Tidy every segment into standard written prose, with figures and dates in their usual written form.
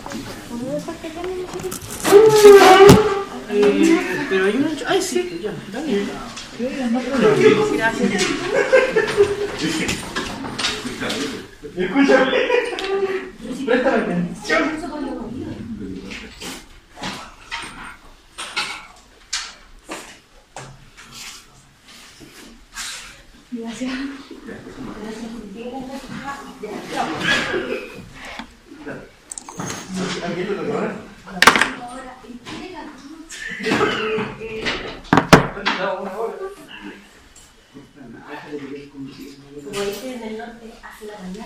Pero hay una... ¡Ay, sí! Ya, dale. No problema. Gracias. Escúchame. Préstame atención. Gracias. ¿Alguien lo toca ahora? Como dice en el norte, hace la mañana.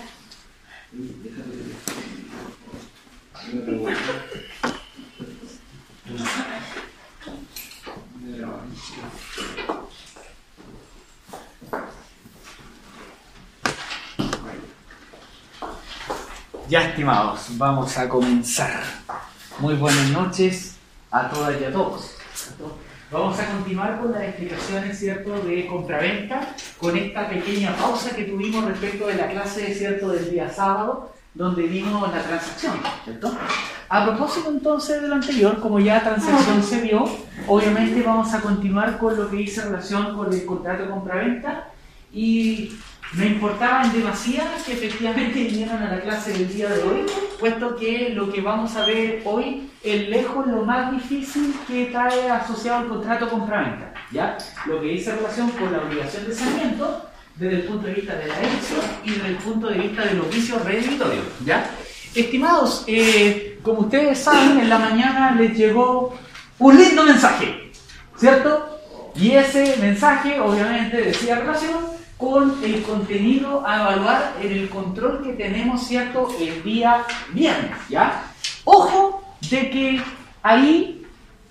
Ya, estimados, vamos a comenzar. Muy buenas noches a todas y a todos. Vamos a continuar con las explicaciones, ¿cierto?, de compraventa, con esta pequeña pausa que tuvimos respecto de la clase, ¿cierto?, del día sábado, donde vimos la transacción, ¿cierto? A propósito entonces de lo anterior, como ya transacción se vio, obviamente vamos a continuar con lo que hice en relación con el contrato de compraventa, y me importaba en demasía que efectivamente vinieran a la clase del día de hoy, puesto que lo que vamos a ver hoy es lejos lo más difícil que trae asociado al contrato de compraventa, ¿ya? Lo que dice en relación con la obligación de saneamiento desde el punto de vista de la elección y desde el punto de vista de los vicios redebitorios, ¿ya? Estimados, como ustedes saben, en la mañana les llegó un lindo mensaje, ¿cierto? Y ese mensaje obviamente decía relación con el contenido a evaluar en el control que tenemos, ¿cierto?, el día viernes, ¿ya? Ojo de que ahí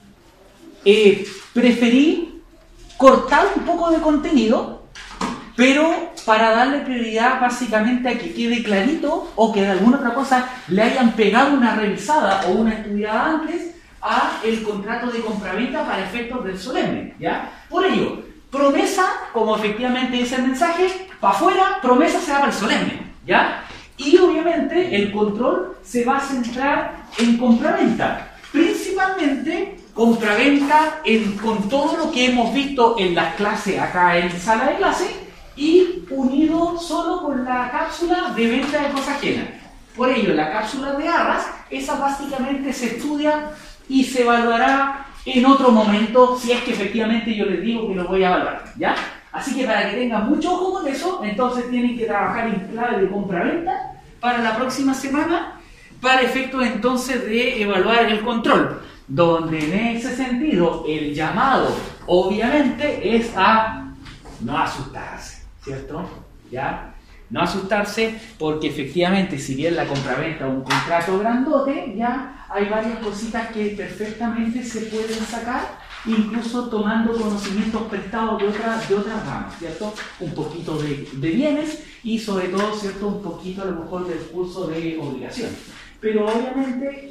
preferí cortar un poco de contenido, pero para darle prioridad básicamente a que quede clarito o que de alguna otra cosa le hayan pegado una revisada o una estudiada antes a el contrato de compraventa para efectos del solemne, ¿ya? Por ello, promesa, como efectivamente dice el mensaje, para afuera, promesa se va para el solemne, ¿ya? Y obviamente el control se va a centrar en compraventa, principalmente compraventa con todo lo que hemos visto en las clases acá en sala de clase y unido solo con la cápsula de venta de cosas ajenas. Por ello, la cápsula de arras, esa básicamente se estudia y se evaluará en otro momento, si es que efectivamente yo les digo que lo voy a evaluar, ¿ya? Así que para que tengan mucho ojo con eso, entonces tienen que trabajar en clave de compra-venta para la próxima semana, para efectos entonces de evaluar el control, donde en ese sentido el llamado, obviamente, es a no asustarse, ¿cierto? ¿Ya? No asustarse porque efectivamente, si bien la compraventa es un contrato grandote, ya hay varias cositas que perfectamente se pueden sacar, incluso tomando conocimientos prestados de otras ramas, ¿cierto? Un poquito de bienes y sobre todo, ¿cierto?, un poquito a lo mejor del curso de obligaciones. Pero obviamente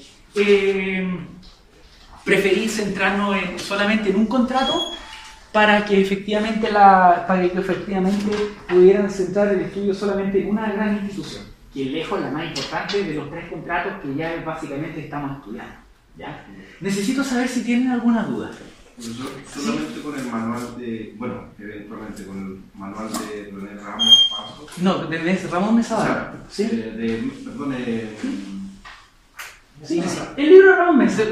preferí centrarnos solamente en un contrato para que efectivamente pudieran centrar el estudio solamente en una gran institución, que es lejos la más importante de los tres contratos que ya básicamente estamos estudiando, ¿ya? Necesito saber si tienen alguna duda. Solamente con el manual de, bueno, eventualmente con el manual de René Ramos Paso. No, de Ramón Mesa. ¿Sí? Sí, el libro de Ramón Mesa.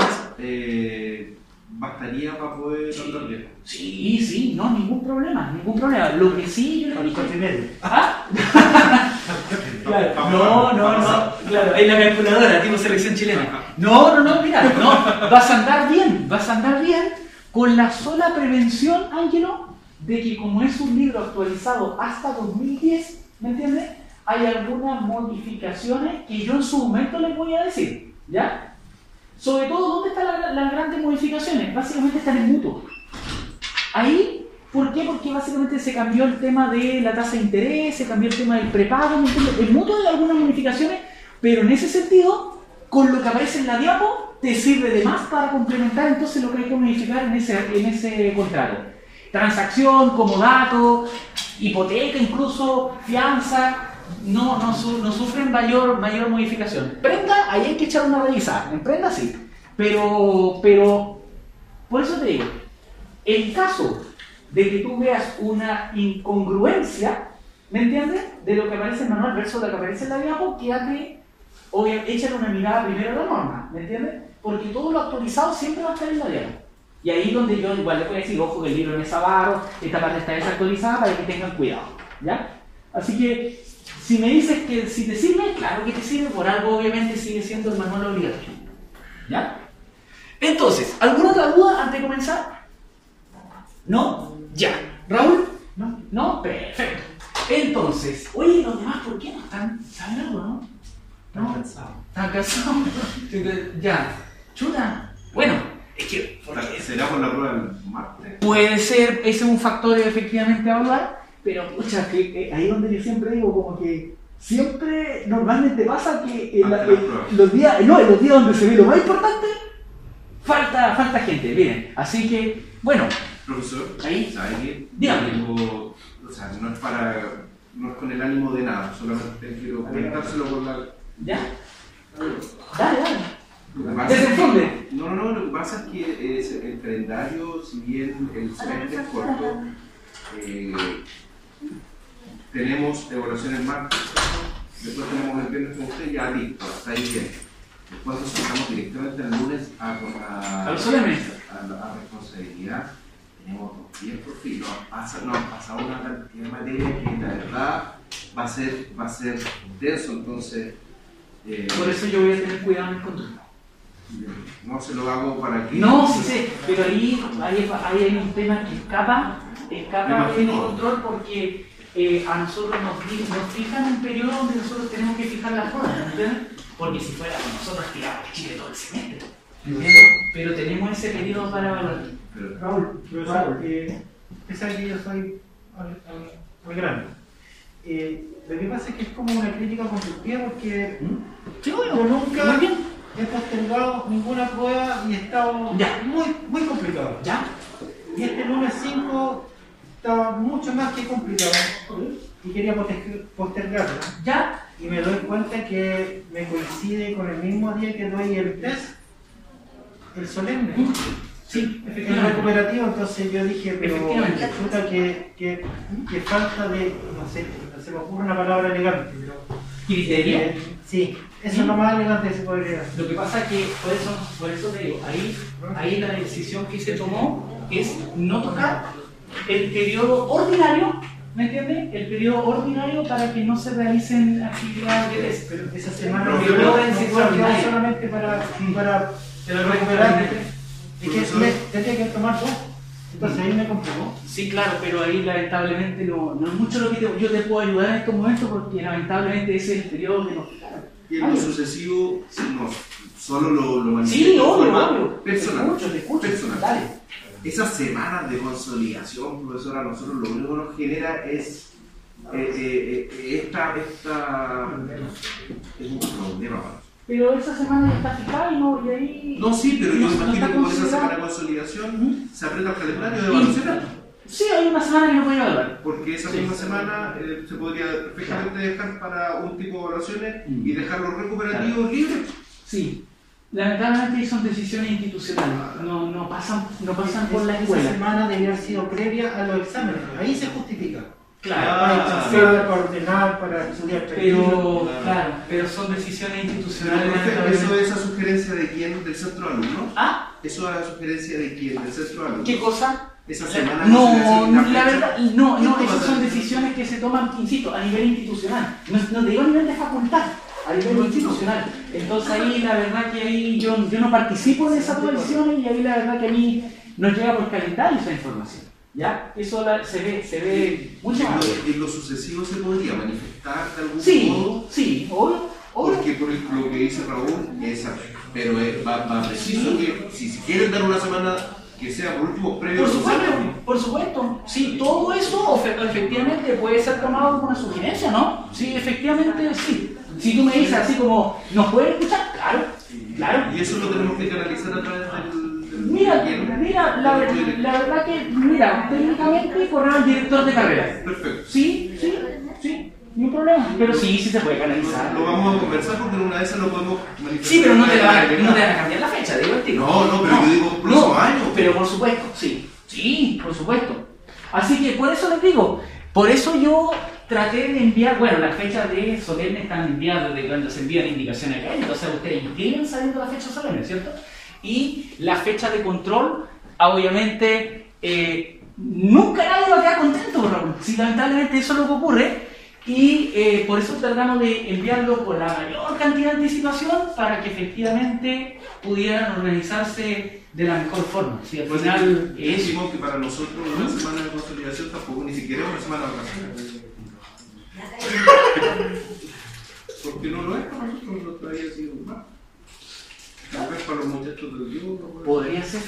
¿Bastaría para poder andar bien? Sí, no, ningún problema. Lo que sí yo le dije... ¿Ah? Claro, no, claro, es la calculadora, tipo selección chilena. No, mira, vas a andar bien con la sola prevención, Ángelo, de que como es un libro actualizado hasta 2010, ¿me entiendes? Hay algunas modificaciones que yo en su momento les voy a decir, ¿ya? Sobre todo, ¿dónde están las grandes modificaciones? Básicamente están en mutuo. Ahí, ¿por qué? Porque básicamente se cambió el tema de la tasa de interés, se cambió el tema del prepago, ¿me entiendes? En mutuo hay algunas modificaciones, pero en ese sentido, con lo que aparece en la diapo, te sirve de más para complementar entonces lo que hay que modificar en ese contrato. Transacción, comodato, hipoteca incluso, fianza, no sufren mayor modificación. Prenda prenda, ahí hay que echar una revisada. En prenda sí. Pero, por eso te digo, en caso de que tú veas una incongruencia, ¿me entiendes? De lo que aparece en el manual versus lo que aparece en la diapo, quédate, o échale una mirada primero a la norma, ¿me entiendes? Porque todo lo actualizado siempre va a estar en la diapo. Y ahí donde yo igual les voy a decir, ojo que el libro no es avaro, esta parte está desactualizada para que tengan cuidado, ¿ya? Así que, si me dices que si te sirve, claro que te sirve, por algo obviamente sigue siendo el manual obligatorio, ¿ya? Entonces, ¿alguna otra duda antes de comenzar? ¿No? Ya. ¿Raúl? No. ¿No? Perfecto. Entonces, oye, los demás, ¿por qué no están? ¿Saben algo, no? Están cansados. ¿Están cansados? Ya. Chuta. Bueno, es que... ¿Será por la prueba del martes? Puede ser, ese es un factor efectivamente a evaluar, pero pucha, que ahí donde yo siempre digo, como que siempre normalmente pasa que en los días donde se ve lo más importante, falta gente, miren. Así que, bueno. Profesor, Ahí. ¿sabe qué? Dígame. O sea, no es con el ánimo de nada, solamente quiero comentárselo por la... ¿Ya? Dale. Lo que pasa Desenfunde. es que- No, lo que pasa es que el calendario, si bien el semestre es corto, tenemos evaluación el martes, después tenemos el viernes con usted, ya listo, hasta ahí bien. Después nos pasamos directamente el lunes a responsabilidad. Tenemos 10 perfiles, nos pasado una cantidad de materia que la verdad va a ser denso, entonces... Por eso yo voy a tener cuidado en el control. No se lo hago para que... No, sí sé, pero ahí hay un tema que escapa del control porque a nosotros nos fijan un periodo donde nosotros tenemos que fijar las cosas, ¿entiendes? Porque si fuera con nosotros tiramos de Chile todo el semestre, ¿entiendes? Pero tenemos ese periodo para evaluar. Raúl, profesor, pese a que yo soy muy grande, lo que pasa es que es como una crítica constructiva porque Sí, yo bueno, nunca muy bien. he postergado ninguna prueba y he estado Ya. muy complicado. ¿Ya? Y este lunes 5 estaba mucho más que complicado y quería postergarlo. ¿Ya? Y me doy cuenta que me coincide con el mismo día que doy el test, el solemne. Sí, El efectivamente. recuperativo, entonces yo dije, pero Efectivamente. resulta que falta de, no sé, se me ocurre una palabra elegante, pero... ¿Criterio? Sí, eso es lo más elegante que se podría hacer. Lo que pasa es que, por eso te digo, ahí la decisión que se tomó es no tocar el periodo ordinario, ¿me entiendes? El periodo ordinario para que no se realicen actividades de test. Pero esa semana Pero yo yo no puedo quedar solamente para recuperar. Es que tendría que tomar dos. Entonces ahí me complicó. Sí, claro, pero ahí lamentablemente no es mucho lo que yo te puedo ayudar en estos momentos porque lamentablemente ese es el periodo que nos fijaron. Y en lo sucesivo, no, solo lo manifiesto Sí, de obvio, forma obvio. personal. Te escucho. Personal. Dale. Esas semanas de consolidación, profesora, a nosotros lo único que nos genera es esta es un problema para nosotros. Pero esa semana ya está fijada y ahí... No, sí, pero yo no imagino está que por esa considerado. semana de consolidación se aprieta el calendario de evaluación. Sí, hay una semana que no puede evaluar. Porque esa misma semana se podría perfectamente dejar para un tipo de evaluaciones y dejar los recuperativos libres. Sí. Lamentablemente son decisiones institucionales, no pasan por la Esa escuela. semana debía haber sido previa a los exámenes. Ahí se justifica. Claro, Para ordenar, para estudiar. pero son decisiones institucionales. ¿Eso es a sugerencia de quién? ¿Del centro de alumnos? ¿Ah? ¿Eso es a sugerencia de quién? ¿Del centro de alumnos? ¿Qué cosa? Esa semana No, la la fecha. verdad, no, ¿Quién toma esas esa son decisión? decisiones que se toman, insisto, a nivel institucional. No te digo a nivel de facultad, a nivel institucional. Entonces ahí la verdad que ahí yo no participo de esas decisiones y ahí la verdad que a mí nos llega por calendario esa información. ¿Ya? Eso se ve mucho más. En lo sucesivo se podría manifestar de algún Sí, modo. sí, obvio. Porque por lo que dice Raúl, pero va preciso que si quieren dar una semana que sea por último previo Por a los supuesto, exámenes. por supuesto. Sí, todo eso efectivamente puede ser tomado como una sugerencia, ¿no? Sí, efectivamente sí. Si tú me dices así como, ¿nos pueden escuchar? Claro. Y eso lo tenemos que canalizar a través del Mira, la verdad que, técnicamente correr al director de carrera. Perfecto. Sí. ni un problema. Pero sí se puede canalizar. Lo vamos a conversar porque en una de esas lo podemos manifestar. Sí, pero no te van a cambiar la fecha, digo el tiro. No, pero yo digo próximo año. Pero por supuesto, sí. Sí, por supuesto. Así que por eso les digo, por eso yo traté de enviar, bueno, las fechas de solemne están enviadas desde cuando se envían indicaciones acá, o sea, ustedes inscriben sabiendo la fecha solemne, ¿cierto? Y la fecha de control, obviamente, nunca nadie va a quedar contento, Raúl. Si lamentablemente eso es lo que ocurre, y por eso tratamos de enviarlo con la mayor cantidad de anticipación para que efectivamente pudieran organizarse de la mejor forma. Si al final es... Decimos que para nosotros una semana de consolidación tampoco ni siquiera es una semana de vacaciones. Porque no lo es para nosotros, no todavía sido más. Tal vez para los muchachos del Dios. Podría ser.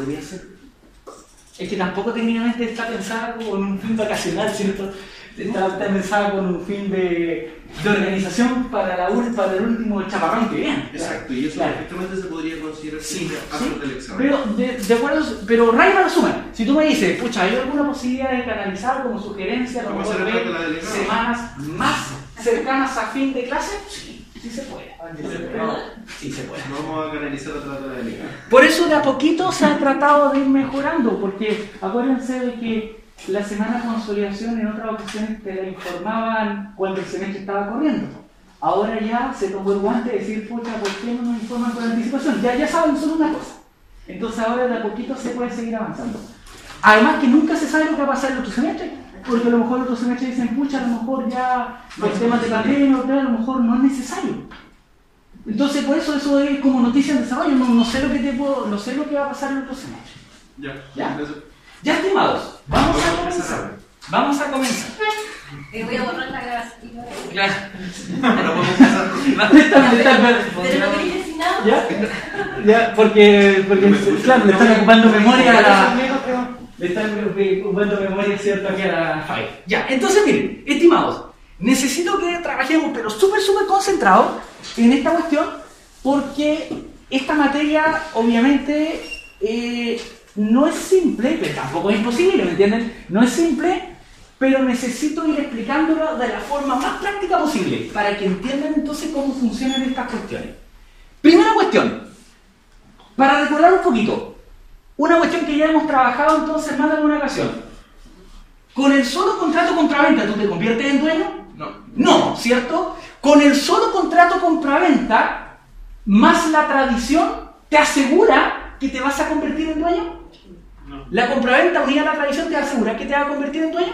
Es que tampoco técnicamente está pensada con un fin vacacional, ¿cierto? Está pensada con un fin de organización para el último chaparrón que viene. Exacto, y eso perfectamente se podría considerar antes del examen. Pero, de acuerdo, pero Ray va a sumar. Si tú me dices, pucha, ¿hay alguna posibilidad de canalizar como sugerencia a lo mejor ver semanas más cercanas a fin de clase? Sí se puede. Sí se puede. Vamos a canalizar atrás de la delegada. Por eso de a poquito se ha tratado de ir mejorando, porque acuérdense de que la semana de consolidación en otras ocasiones te la informaban cuando el semestre estaba corriendo. Ahora ya se tomó el guante de decir, pucha, ¿por qué no nos informan con anticipación? Ya saben solo una cosa. Entonces ahora de a poquito se puede seguir avanzando. Además que nunca se sabe lo que va a pasar el otro semestre, porque a lo mejor el otro semestre dicen, pucha, a lo mejor ya los temas de pandemia a lo mejor no es necesario. Entonces por eso es como noticia en desarrollo, no sé lo que va a pasar el otro semestre. ¿Ya? Ya, estimados, vamos a comenzar. Te voy a borrar la grabación. Claro. Ahora podemos empezar. Pero no quería decir nada. Ya, porque claro, le están ocupando memoria a la... Le están ocupando memoria, ¿cierto? Aquí a la file. Ya, entonces miren, estimados, necesito que trabajemos, pero súper concentrados en esta cuestión, porque esta materia, obviamente, no es simple, pero tampoco es imposible, ¿me entienden? No es simple, pero necesito ir explicándolo de la forma más práctica posible, para que entiendan entonces cómo funcionan estas cuestiones. Primera cuestión, para recordar un poquito, una cuestión que ya hemos trabajado entonces más de alguna ocasión. ¿Con el solo contrato compraventa tú te conviertes en dueño? No, ¿cierto? Con el solo contrato compraventa, más la tradición, ¿te asegura que te vas a convertir en dueño? No. ¿La compraventa unida a la tradición te asegura que te vas a convertir en dueño?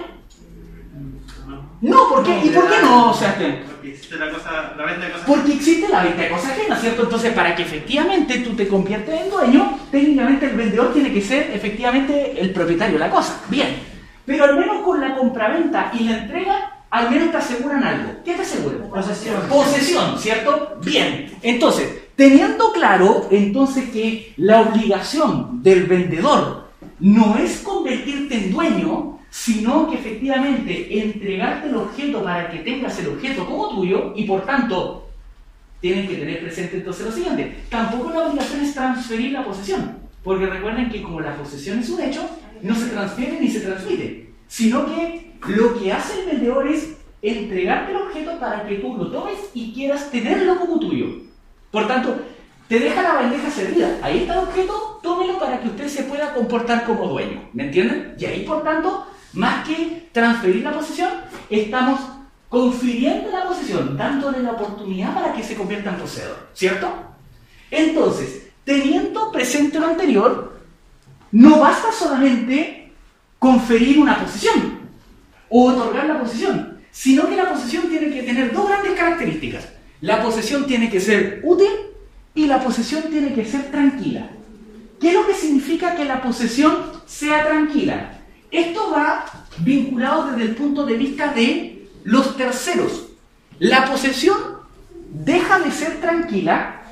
No, ¿por qué? ¿Y por qué no, Sebastián? Porque existe la venta de cosas. Porque existe la venta de cosas ajenas, ¿cierto? Entonces, para que efectivamente tú te conviertes en dueño, técnicamente el vendedor tiene que ser efectivamente el propietario de la cosa. Bien. Pero al menos con la compraventa y la entrega, al menos te aseguran algo. ¿Qué te aseguran? Posesión, ¿cierto? Bien. Entonces, teniendo claro entonces que la obligación del vendedor no es convertirte en dueño, sino que efectivamente entregarte el objeto para que tengas el objeto como tuyo, y por tanto tienes que tener presente entonces lo siguiente: tampoco la obligación es transferir la posesión, porque recuerden que como la posesión es un hecho, no se transfiere ni se transmite, sino que lo que hace el vendedor es entregarte el objeto para que tú lo tomes y quieras tenerlo como tuyo. Por tanto, te deja la bandeja servida, ahí está el objeto, tómelo para que usted se pueda comportar como dueño, ¿me entienden? Y ahí por tanto, más que transferir la posesión, estamos confiriendo la posesión, dándole la oportunidad para que se convierta en poseedor, ¿cierto? Entonces, teniendo presente lo anterior, no basta solamente conferir una posesión o otorgar la posesión, sino que la posesión tiene que tener dos grandes características. La posesión tiene que ser útil y la posesión tiene que ser tranquila. ¿Qué es lo que significa que la posesión sea tranquila? Esto va vinculado desde el punto de vista de los terceros. La posesión deja de ser tranquila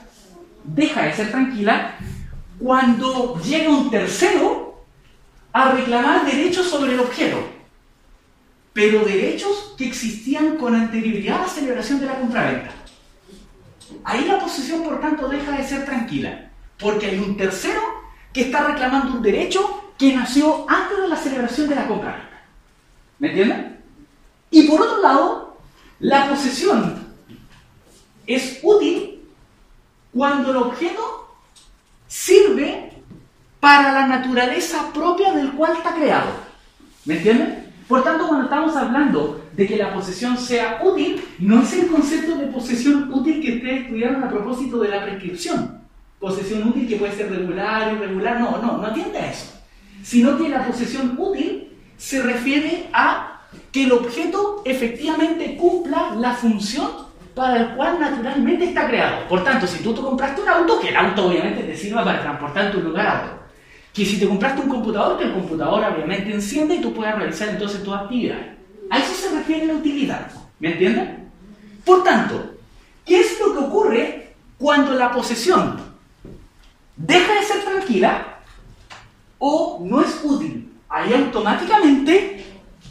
cuando llega un tercero a reclamar derechos sobre el objeto, pero derechos que existían con anterioridad a la celebración de la compraventa. Ahí la posesión, por tanto, deja de ser tranquila, porque hay un tercero que está reclamando un derecho que nació antes de la celebración de la compraventa. ¿Me entienden? Y por otro lado, La posesión es útil cuando el objeto sirve para la naturaleza propia del cual está creado. ¿Me entienden? Por tanto, cuando estamos hablando de que la posesión sea útil, no es el concepto de posesión útil que ustedes estudiaron a propósito de la prescripción. Posesión útil que puede ser regular, irregular, no atiende a eso. Sino que la posesión útil se refiere a que el objeto efectivamente cumpla la función para el cual naturalmente está creado. Por tanto, si tú te compraste un auto, que el auto obviamente te sirva para transportarte de un lugar a otro. Que si te compraste un computador, que el computador obviamente enciende y tú puedas realizar entonces tus actividades. A eso se refiere la utilidad. ¿Me entienden? Por tanto, ¿qué es lo que ocurre cuando la posesión deja de ser tranquila o no es útil? Ahí automáticamente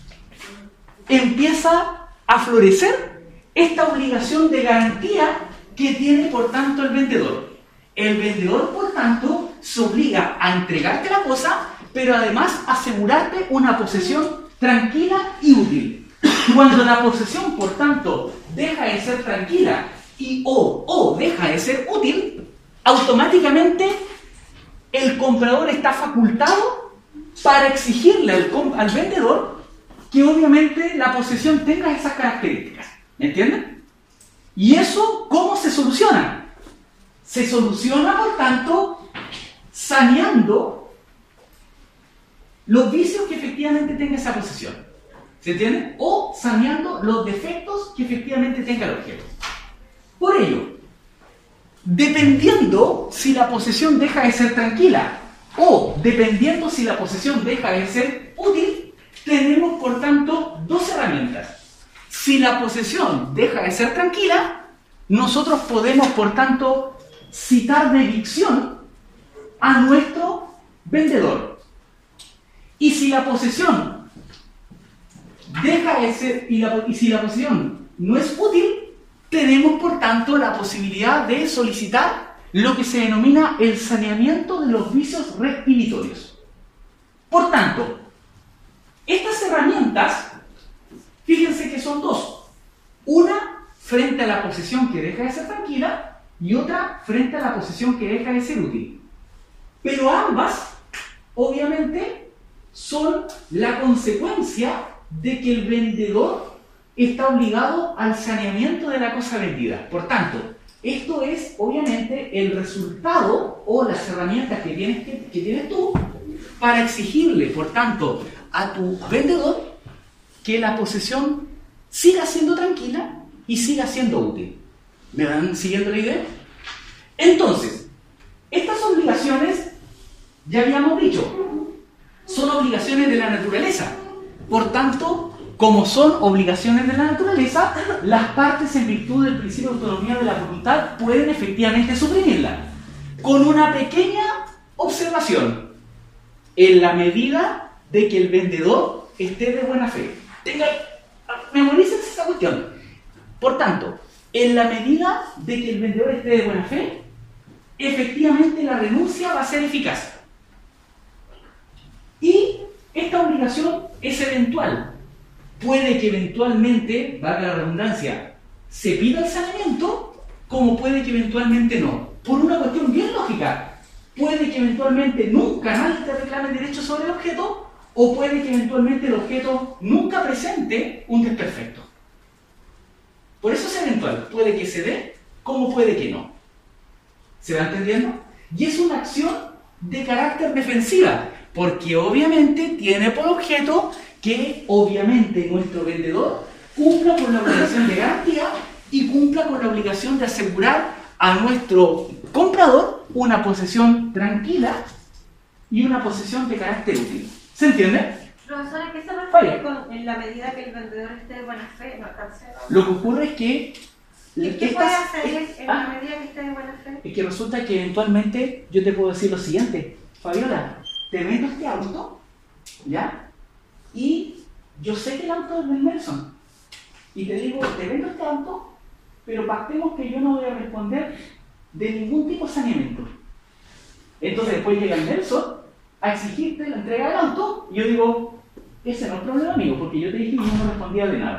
empieza a florecer esta obligación de garantía que tiene por tanto el vendedor. El vendedor, por tanto, se obliga a entregarte la cosa, pero además asegurarte una posesión tranquila y útil. Cuando la posesión, por tanto, deja de ser tranquila y o deja de ser útil, automáticamente el comprador está facultado para exigirle al vendedor que obviamente la posesión tenga esas características. ¿Me entienden? ¿Y eso cómo se soluciona? Se soluciona, por tanto, saneando los vicios que efectivamente tenga esa posesión. ¿Se entiende? O saneando los defectos que efectivamente tenga el objeto. Por ello, dependiendo si la posesión deja de ser tranquila o dependiendo si la posesión deja de ser útil, tenemos, por tanto, dos herramientas. Si la posesión deja de ser tranquila, nosotros podemos, por tanto, citar de evicción a nuestro vendedor. Y si la posesión deja de ser, y si la posesión no es útil, tenemos por tanto la posibilidad de solicitar lo que se denomina el saneamiento de los vicios requisitorios. Por tanto, estas herramientas, fíjense que son dos. Una frente a la posesión que deja de ser tranquila y otra frente a la posesión que deja de ser útil. Pero ambas, obviamente, son la consecuencia de que el vendedor está obligado al saneamiento de la cosa vendida. Por tanto, esto es, obviamente, el resultado o las herramientas que tienes tú para exigirle, por tanto, a tu vendedor que la posesión siga siendo tranquila y siga siendo útil. ¿Me van siguiendo la idea? Entonces, estas obligaciones, ya habíamos dicho, son obligaciones de la naturaleza. Por tanto, como son obligaciones de la naturaleza, las partes en virtud del principio de autonomía de la voluntad pueden efectivamente suprimirla. Con una pequeña observación, en la medida de que el vendedor esté de buena fe. Memoricen esa cuestión. Por tanto, en la medida de que el vendedor esté de buena fe, efectivamente la renuncia va a ser eficaz. Y esta obligación es eventual. Puede que eventualmente, valga la redundancia, se pida el saneamiento, como puede que eventualmente no. Por una cuestión bien lógica. Puede que eventualmente nunca nadie te reclame derecho sobre el objeto, o puede que eventualmente el objeto nunca presente un desperfecto. Por eso es eventual. Puede que se dé, como puede que no. ¿Se va entendiendo? Y es una acción de carácter defensiva, porque obviamente tiene por objeto que obviamente nuestro vendedor cumpla con la obligación de garantía y cumpla con la obligación de asegurar a nuestro comprador una posesión tranquila y una posesión de carácter útil. ¿Se entiende? Profesora, ¿qué se refiere con en la medida que el vendedor esté de buena fe? No alcancé. Lo que ocurre es que... ¿Qué puede hacer en la medida que esté de buena fe? Es que resulta que eventualmente yo te puedo decir lo siguiente: Fabiola, te vendo este auto, ¿ya? Y yo sé que el auto es del Nelson. Y te digo, te vendo este auto, pero pactemos que yo no voy a responder de ningún tipo de saneamiento. Entonces después llega el Nelson a exigirte la entrega del auto, y yo digo, ese no es problema, amigo, porque yo te dije que yo no respondía de nada.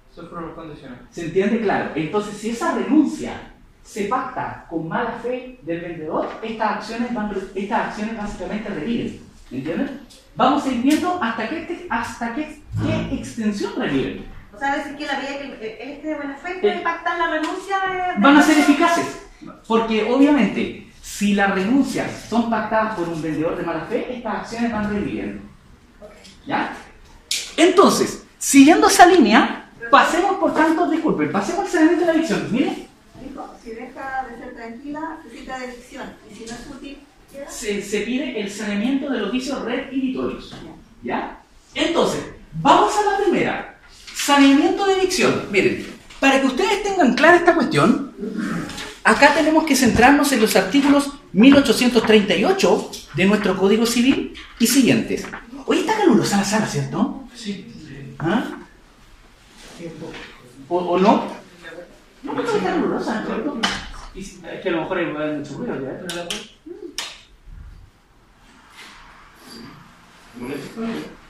Son pruebas condicionales. ¿Se entiende? Claro. Entonces, si esa renuncia se pacta con mala fe del vendedor, estas acciones básicamente reviven. ¿Me entienden? Vamos a ir viendo hasta qué extensión reviven. O sea, decir que la vía que de buena fe puede pactar la renuncia de Van a ser eficaces. Porque, obviamente, si las renuncias son pactadas por un vendedor de mala fe, estas acciones van reviviendo. ¿Ya? Entonces, siguiendo esa línea, pasemos por tanto, disculpen, pasemos al saneamiento de la evicción. Miren. Si deja de ser tranquila, se cita de evicción. Y si no es útil, ¿queda? Se pide el saneamiento de los vicios redhibitorios. ¿Ya? Entonces, vamos a la primera. Saneamiento de evicción. Miren, para que ustedes tengan clara esta cuestión, acá tenemos que centrarnos en los artículos 1838 de nuestro Código Civil y siguientes. Hoy está calurosa la sala, ¿cierto? Sí. ¿Ah? ¿O no? No, pero está calurosa, ¿cierto? Es que a lo mejor hay mucho ruido ya, pero la ¿Molesto?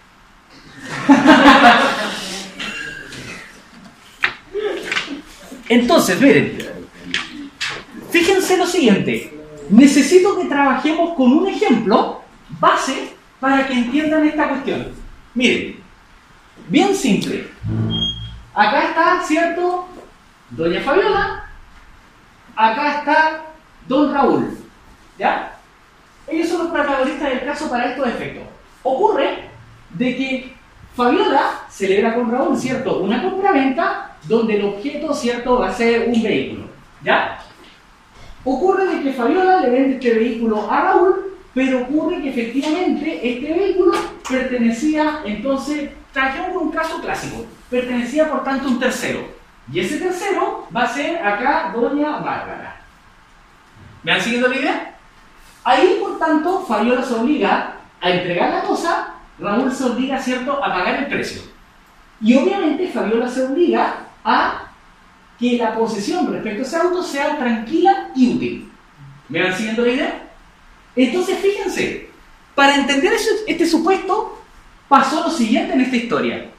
Entonces, miren, fíjense lo siguiente. Necesito que trabajemos con un ejemplo base para que entiendan esta cuestión. Miren, bien simple. Acá está, ¿cierto? Doña Fabiola. Acá está Don Raúl. ¿Ya? Ellos son los protagonistas del caso para estos efectos. Ocurre de que Fabiola celebra con Raúl, ¿cierto?, una compraventa donde el objeto, ¿cierto?, va a ser un vehículo. ¿Ya? Ocurre de que Fabiola le vende este vehículo a Raúl, pero ocurre que efectivamente este vehículo pertenecía, entonces, trajimos un caso clásico, pertenecía por tanto a un tercero. Y ese tercero va a ser acá Doña Bárbara. ¿Me han siguiendo la idea? Ahí, por tanto, Fabiola se obliga a entregar la cosa, Raúl se obliga, ¿cierto?, a pagar el precio. Y obviamente Fabiola se obliga a que la posesión respecto a ese auto sea tranquila y útil. ¿Me van siguiendo la idea? Entonces, fíjense, para entender este supuesto, pasó lo siguiente en esta historia.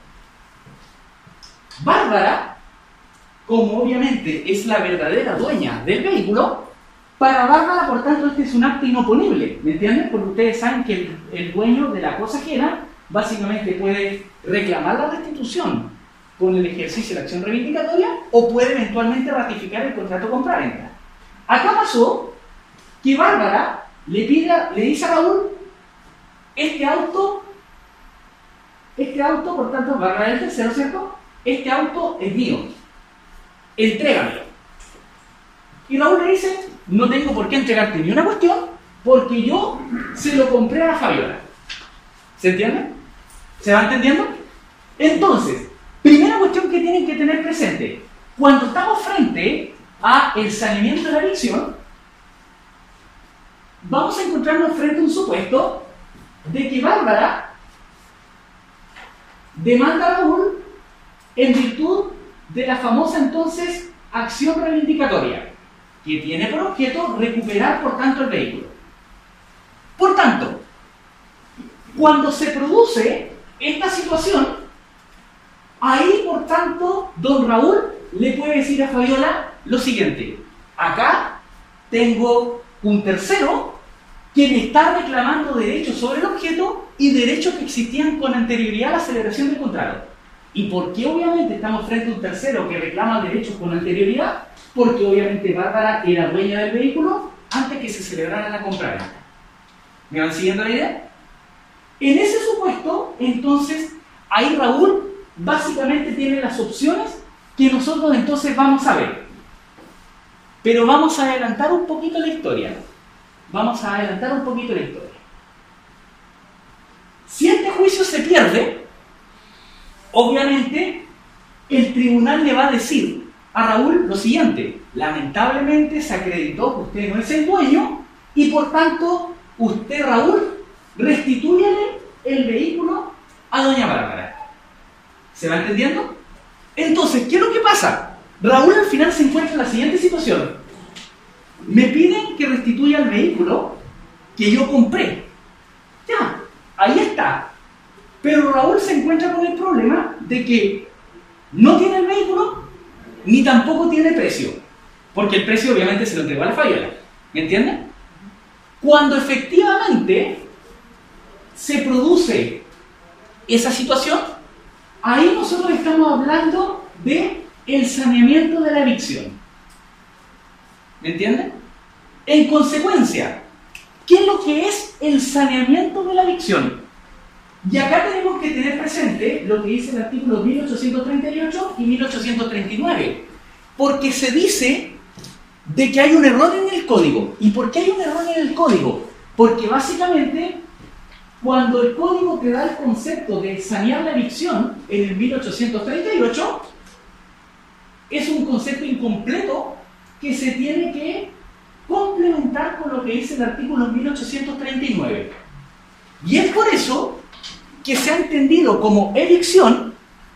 Bárbara, como obviamente es la verdadera dueña del vehículo, para Bárbara, por tanto, este es un acto inoponible, ¿me entienden? Porque ustedes saben que el dueño de la cosa ajena básicamente puede reclamar la restitución con el ejercicio de la acción reivindicatoria o puede eventualmente ratificar el contrato compraventa. Acá pasó que Bárbara le dice a Raúl, este auto, por tanto, Bárbara es el tercero, ¿cierto? Este auto es mío, entrégamelo. Y Raúl le dice, no tengo por qué entregarte ni una cuestión, porque yo se lo compré a Fabiola. ¿Se entiende? ¿Se va entendiendo? Entonces, primera cuestión que tienen que tener presente, cuando estamos frente a el saneamiento de la evicción, vamos a encontrarnos frente a un supuesto de que Bárbara demanda a Raúl en virtud de la famosa entonces acción reivindicatoria, que tiene por objeto recuperar por tanto el vehículo. Por tanto, cuando se produce esta situación, ahí por tanto don Raúl le puede decir a Fabiola lo siguiente: acá tengo un tercero que me está reclamando derechos sobre el objeto y derechos que existían con anterioridad a la celebración del contrato. ¿Y por qué obviamente estamos frente a un tercero que reclama derechos con anterioridad? Porque obviamente Bárbara era dueña del vehículo antes que se celebrara la compraventa. ¿Me van siguiendo la idea? En ese supuesto, entonces, ahí Raúl básicamente tiene las opciones que nosotros entonces vamos a ver. Pero vamos a adelantar un poquito la historia. Si este juicio se pierde, obviamente el tribunal le va a decir a Raúl lo siguiente: lamentablemente se acreditó que usted no es el dueño y por tanto usted, Raúl, restitúyale el vehículo a doña Bárbara. ¿Se va entendiendo? Entonces, ¿qué es lo que pasa? Raúl al final se encuentra en la siguiente situación: me piden que restituya el vehículo que yo compré. Ya, ahí está. Pero Raúl se encuentra con el problema de que no tiene el vehículo, ni tampoco tiene precio, porque el precio obviamente se lo entregó a la Fabiola, ¿me entienden? Cuando efectivamente se produce esa situación, ahí nosotros estamos hablando de el saneamiento de la evicción, ¿me entienden? En consecuencia, ¿qué es lo que es el saneamiento de la evicción? Y acá tenemos que tener presente lo que dice el artículo 1838 y 1839, porque se dice de que hay un error en el código. ¿Y por qué hay un error en el código? Porque básicamente, cuando el código te da el concepto de sanear la evicción en el 1838, es un concepto incompleto que se tiene que complementar con lo que dice el artículo 1839. Y es por eso que se ha entendido como evicción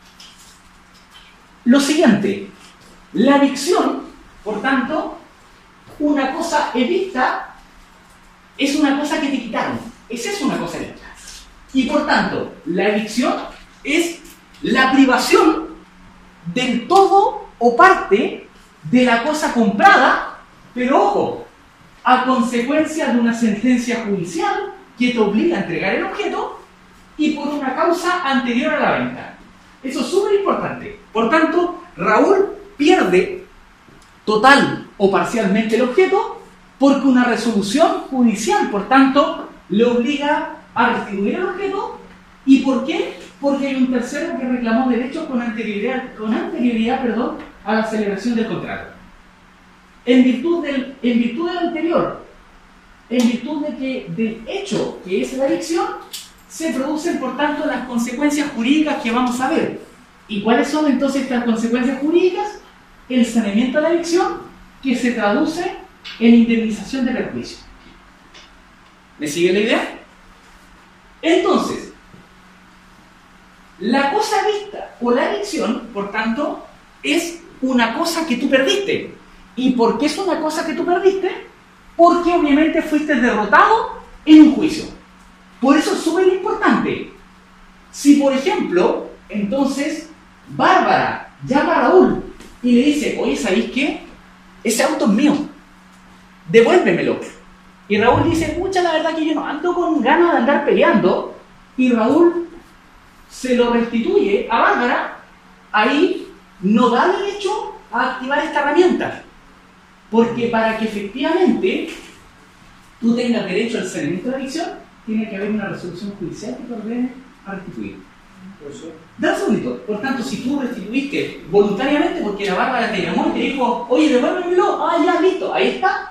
lo siguiente: la evicción, por tanto, una cosa evicta es una cosa que te quitaron. Esa es una cosa evicta. Y por tanto, la evicción es la privación del todo o parte de la cosa comprada, pero ojo, a consecuencia de una sentencia judicial que te obliga a entregar el objeto y por una causa anterior a la venta. Eso es súper importante. Por tanto, Raúl pierde total o parcialmente el objeto porque una resolución judicial, por tanto, le obliga a restituir el objeto. ¿Y por qué? Porque hay un tercero que reclamó derechos con anterioridad, a la celebración del contrato. En virtud del anterior, en virtud del hecho que es la evicción, se producen por tanto las consecuencias jurídicas que vamos a ver. ¿Y cuáles son entonces estas consecuencias jurídicas? El saneamiento de la evicción, que se traduce en indemnización de perjuicio. ¿Me sigue la idea? Entonces, la cosa vista o la evicción, por tanto, es una cosa que tú perdiste. ¿Y por qué es una cosa que tú perdiste? Porque obviamente fuiste derrotado en un juicio. Por eso es súper importante. Si, por ejemplo, entonces, Bárbara llama a Raúl y le dice: oye, ¿sabéis qué? Ese auto es mío, devuélvemelo. Y Raúl dice: pucha, la verdad que yo no ando con ganas de andar peleando. Y Raúl se lo restituye a Bárbara. Ahí no da derecho a activar esta herramienta. Porque para que efectivamente tú tengas derecho al saneamiento de la evicción, tiene que haber una resolución judicial que te ordene a restituir. Da un segundito. Por tanto, si tú restituiste voluntariamente porque la Bárbara te llamó y te dijo: oye, devuélvemelo, ya, listo, ahí está.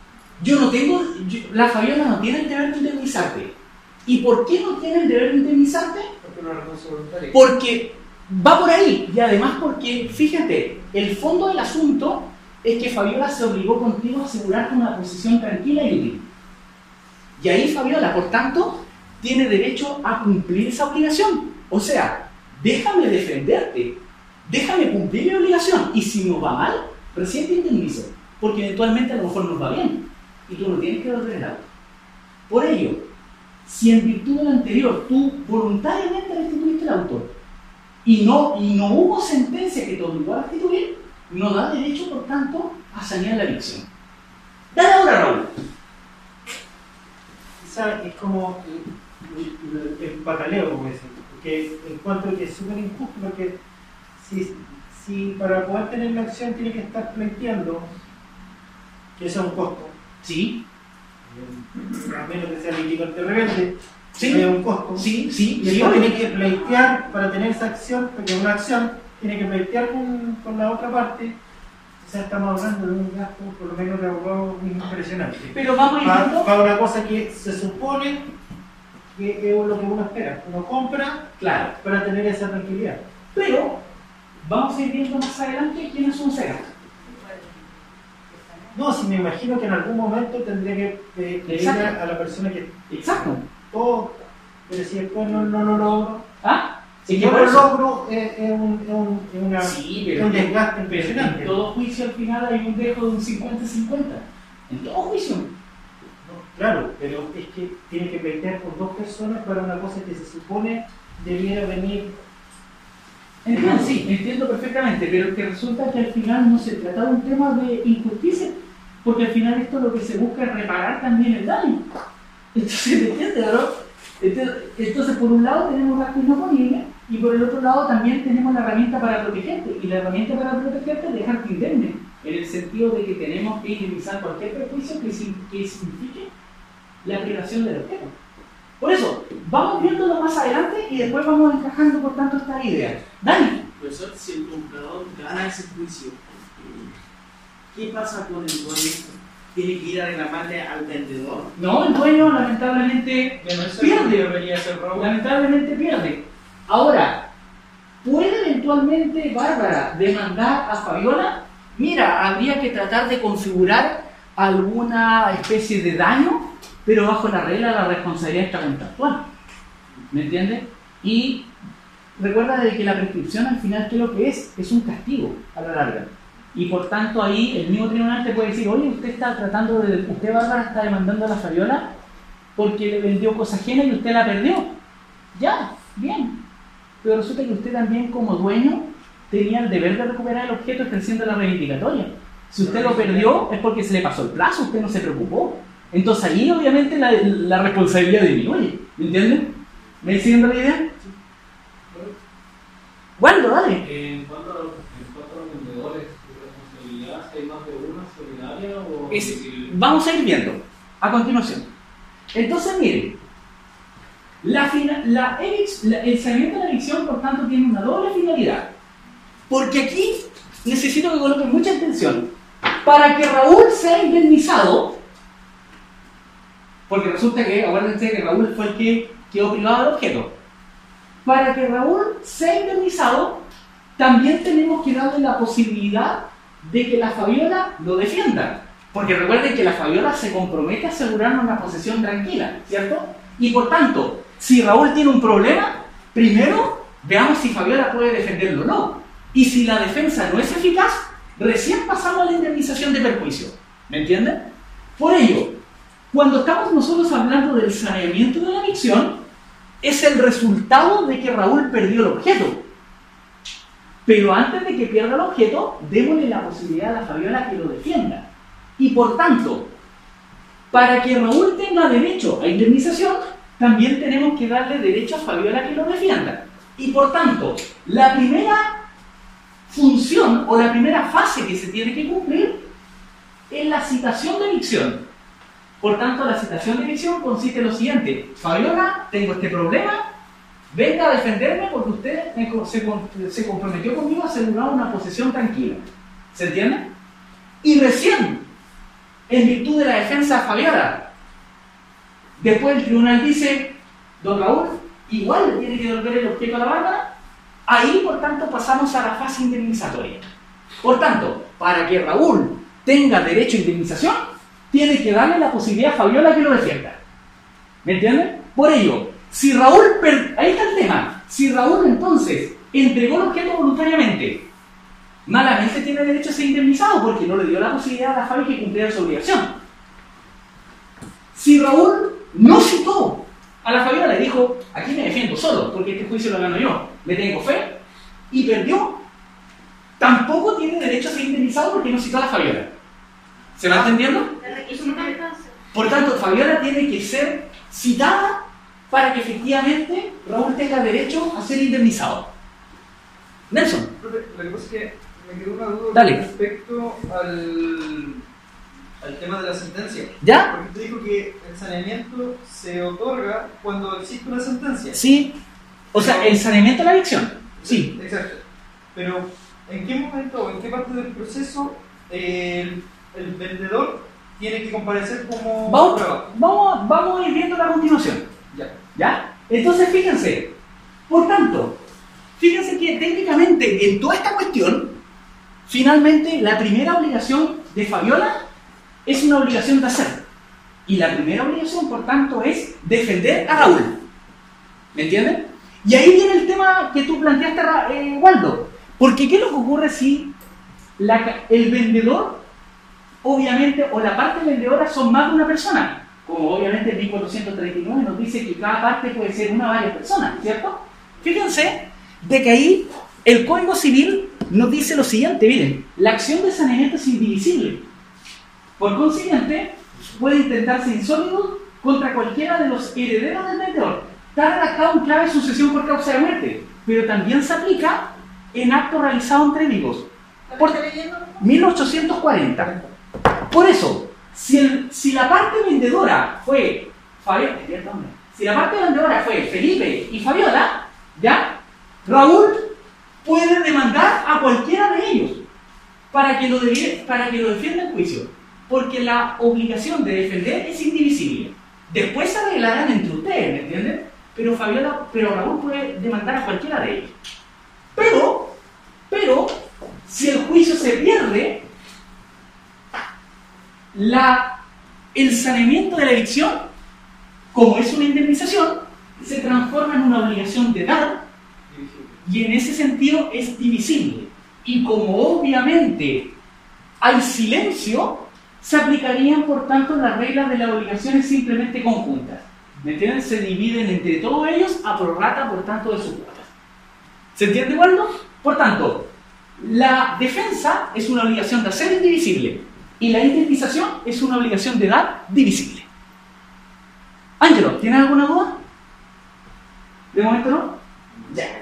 La Fabiola no tiene el deber de indemnizarte. ¿Y por qué no tiene el deber de indemnizarte? Porque no es voluntaria. Porque va por ahí. Y además porque, fíjate, el fondo del asunto es que Fabiola se obligó contigo a asegurarte una posición tranquila y útil. Y ahí Fabiola, por tanto, tiene derecho a cumplir esa obligación. O sea, déjame defenderte, déjame cumplir mi obligación. Y si nos va mal, recién te indemnizo. Porque eventualmente a lo mejor nos va bien. Y tú no tienes que devolver el auto. Por ello, si en virtud del anterior tú voluntariamente restituiste el auto y no hubo sentencia que te obligó a restituir, no da derecho, por tanto, a sanear la evicción. Dale ahora, Raúl. Quizá es como el pataleo, como dicen, porque encuentro que es súper injusto, porque si para poder tener la acción tiene que estar pleiteando, que eso es un costo. Sí. A menos que sea litigante rebelde, Sí. hay un costo. Sí, sí. Y después tiene que pleitear para tener esa acción, porque una acción tiene que pleitear con la otra parte. O sea, estamos hablando de un gasto, por lo menos de abogado, impresionante. Pero vamos a ir viendo. Para una cosa que se supone que es lo que uno espera. Uno compra Claro. para tener esa tranquilidad. Pero vamos a ir viendo más adelante quiénes son cegas. No, si me imagino que en algún momento tendría que pedirle a la persona que Exacto. todo, pero si después no lo logro. ¿Ah? Si Es yo que lo por eso- logro, es Sí, pero un desgaste pero impresionante. en todo juicio al final hay un dejo de un 50-50. En todo juicio. No, claro, pero es que tiene que pleitear con dos personas para una cosa que se supone debiera venir Entiendo, sí, entiendo perfectamente, pero que resulta que al final no se trata de un tema de injusticia, porque al final esto lo que se busca es reparar también el daño. Entonces, ¿me entiendes, no? Entonces, por un lado tenemos gastos no ponibles y por el otro lado también tenemos la herramienta para protegerte. Y la herramienta para protegerte es dejarte indemne, en el sentido de que tenemos que indemnizar cualquier perjuicio que signifique la privación del objeto. Por eso, vamos viéndolo más adelante y después vamos encajando por tanto esta idea. Dani. Profesor, si el comprador gana ese juicio, ¿qué pasa con el dueño? ¿Tiene que ir a reclamarle al vendedor? No, el dueño lamentablemente pierde. Lamentablemente pierde. Ahora, ¿puede eventualmente Bárbara demandar a Fabiola? Mira, habría que tratar de configurar alguna especie de daño, pero bajo la regla de la responsabilidad extracontractual. ¿Me entiendes? Y recuerda de que la prescripción al final, ¿qué es lo que es? Es un castigo a la larga. Y por tanto ahí el mismo tribunal te puede decir, oye, usted Bárbara está demandando a la Fabiola porque le vendió cosa ajena y usted la perdió. Ya, bien. Pero resulta que usted también como dueño tenía el deber de recuperar el objeto ejerciendo la reivindicatoria. Si usted lo perdió es porque se le pasó el plazo, usted no se preocupó. Entonces ahí obviamente la responsabilidad disminuye. ¿Me entienden? ¿Me siguen la idea? Bueno, dale. En cuanto a los vendedores, ¿responsabilidad hay más de una solidaria o...? Vamos a ir viendo a continuación. Entonces, miren, el saneamiento de la evicción, por tanto, tiene una doble finalidad. Porque aquí necesito que coloquen mucha atención. Para que Raúl sea indemnizado, porque resulta que, acuérdense que Raúl fue el que quedó privado del objeto. Para que Raúl sea indemnizado, también tenemos que darle la posibilidad de que la Fabiola lo defienda. Porque recuerden que la Fabiola se compromete a asegurarnos una posesión tranquila, ¿cierto? Y por tanto, si Raúl tiene un problema, primero veamos si Fabiola puede defenderlo o no. Y si la defensa no es eficaz, recién pasamos a la indemnización de perjuicio. ¿Me entienden? Por ello, cuando estamos nosotros hablando del saneamiento de la evicción, es el resultado de que Raúl perdió el objeto. Pero antes de que pierda el objeto, démosle la posibilidad a la Fabiola que lo defienda. Y por tanto, para que Raúl tenga derecho a indemnización, también tenemos que darle derecho a Fabiola que lo defienda. Y por tanto, la primera función o la primera fase que se tiene que cumplir es la citación de evicción. Por tanto, la citación de evicción consiste en lo siguiente: Fabiola, tengo este problema, venga a defenderme porque usted se comprometió conmigo a asegurar una posesión tranquila. ¿Se entiende? Y recién, en virtud de la defensa de Fabiola, después el tribunal dice, don Raúl, igual le tiene que devolver el objeto a la Bárbara. Ahí, por tanto, pasamos a la fase indemnizatoria. Por tanto, para que Raúl tenga derecho a indemnización, tiene que darle la posibilidad a Fabiola que lo defienda. ¿Me entienden? Por ello, si Raúl, ahí está el tema, si Raúl entonces entregó el objeto voluntariamente, malamente tiene derecho a ser indemnizado porque no le dio la posibilidad a la Fabi que cumpliera su obligación. Si Raúl no citó a la Fabiola, le dijo, aquí me defiendo solo porque este juicio lo gano yo, le tengo fe, y perdió, tampoco tiene derecho a ser indemnizado porque no citó a la Fabiola. ¿Se va entendiendo? Por tanto, Fabiola tiene que ser citada para que efectivamente Raúl tenga derecho a ser indemnizado. Nelson. Lo que pasa es que me quedó una duda Dale. respecto al tema de la sentencia. ¿Ya? Porque usted dijo que el saneamiento se otorga cuando existe una sentencia. Sí. O sea, el saneamiento de la evicción. Sí. Exacto. Pero, ¿en qué momento o en qué parte del proceso el vendedor tiene que comparecer como prueba? Vamos a ir viendo la continuación. ¿Ya? Entonces, fíjense. Por tanto, fíjense que técnicamente en toda esta cuestión, finalmente la primera obligación de Fabiola es una obligación de hacer. Y la primera obligación, por tanto, es defender a Raúl. ¿Me entienden? Y ahí viene el tema que tú planteaste, Waldo. Porque ¿qué es lo que ocurre si el vendedor, obviamente, o la parte vendedora son más de una persona? Como obviamente el 1439 nos dice que cada parte puede ser una o varias personas, ¿cierto? Fíjense de que ahí el Código Civil nos dice lo siguiente, miren, la acción de saneamiento es indivisible. Por consiguiente, puede intentarse insólido contra cualquiera de los herederos del vendedor. Está redactado en clave de sucesión por causa de muerte, pero también se aplica en acto realizado entre vivos. Por 1840. Por eso, si la parte vendedora fue Felipe y Fabiola, ¿ya? Raúl puede demandar a cualquiera de ellos para que lo defienda en juicio, porque la obligación de defender es indivisible. Después se arreglarán entre ustedes, ¿me entienden? Pero Raúl puede demandar a cualquiera de ellos. Pero si el juicio se pierde, el saneamiento de la evicción, como es una indemnización, se transforma en una obligación de dar, y en ese sentido es divisible. Y como obviamente hay silencio, se aplicarían por tanto las reglas de las obligaciones simplemente conjuntas. ¿Me entienden? Se dividen entre todos ellos a prorrata por tanto de sus cuotas. ¿Se entiende, Waldo? Por tanto, la defensa es una obligación de hacer indivisible y la indemnización es una obligación de dar divisible. Ángelo, ¿tienes alguna duda? ¿De momento no? Ya.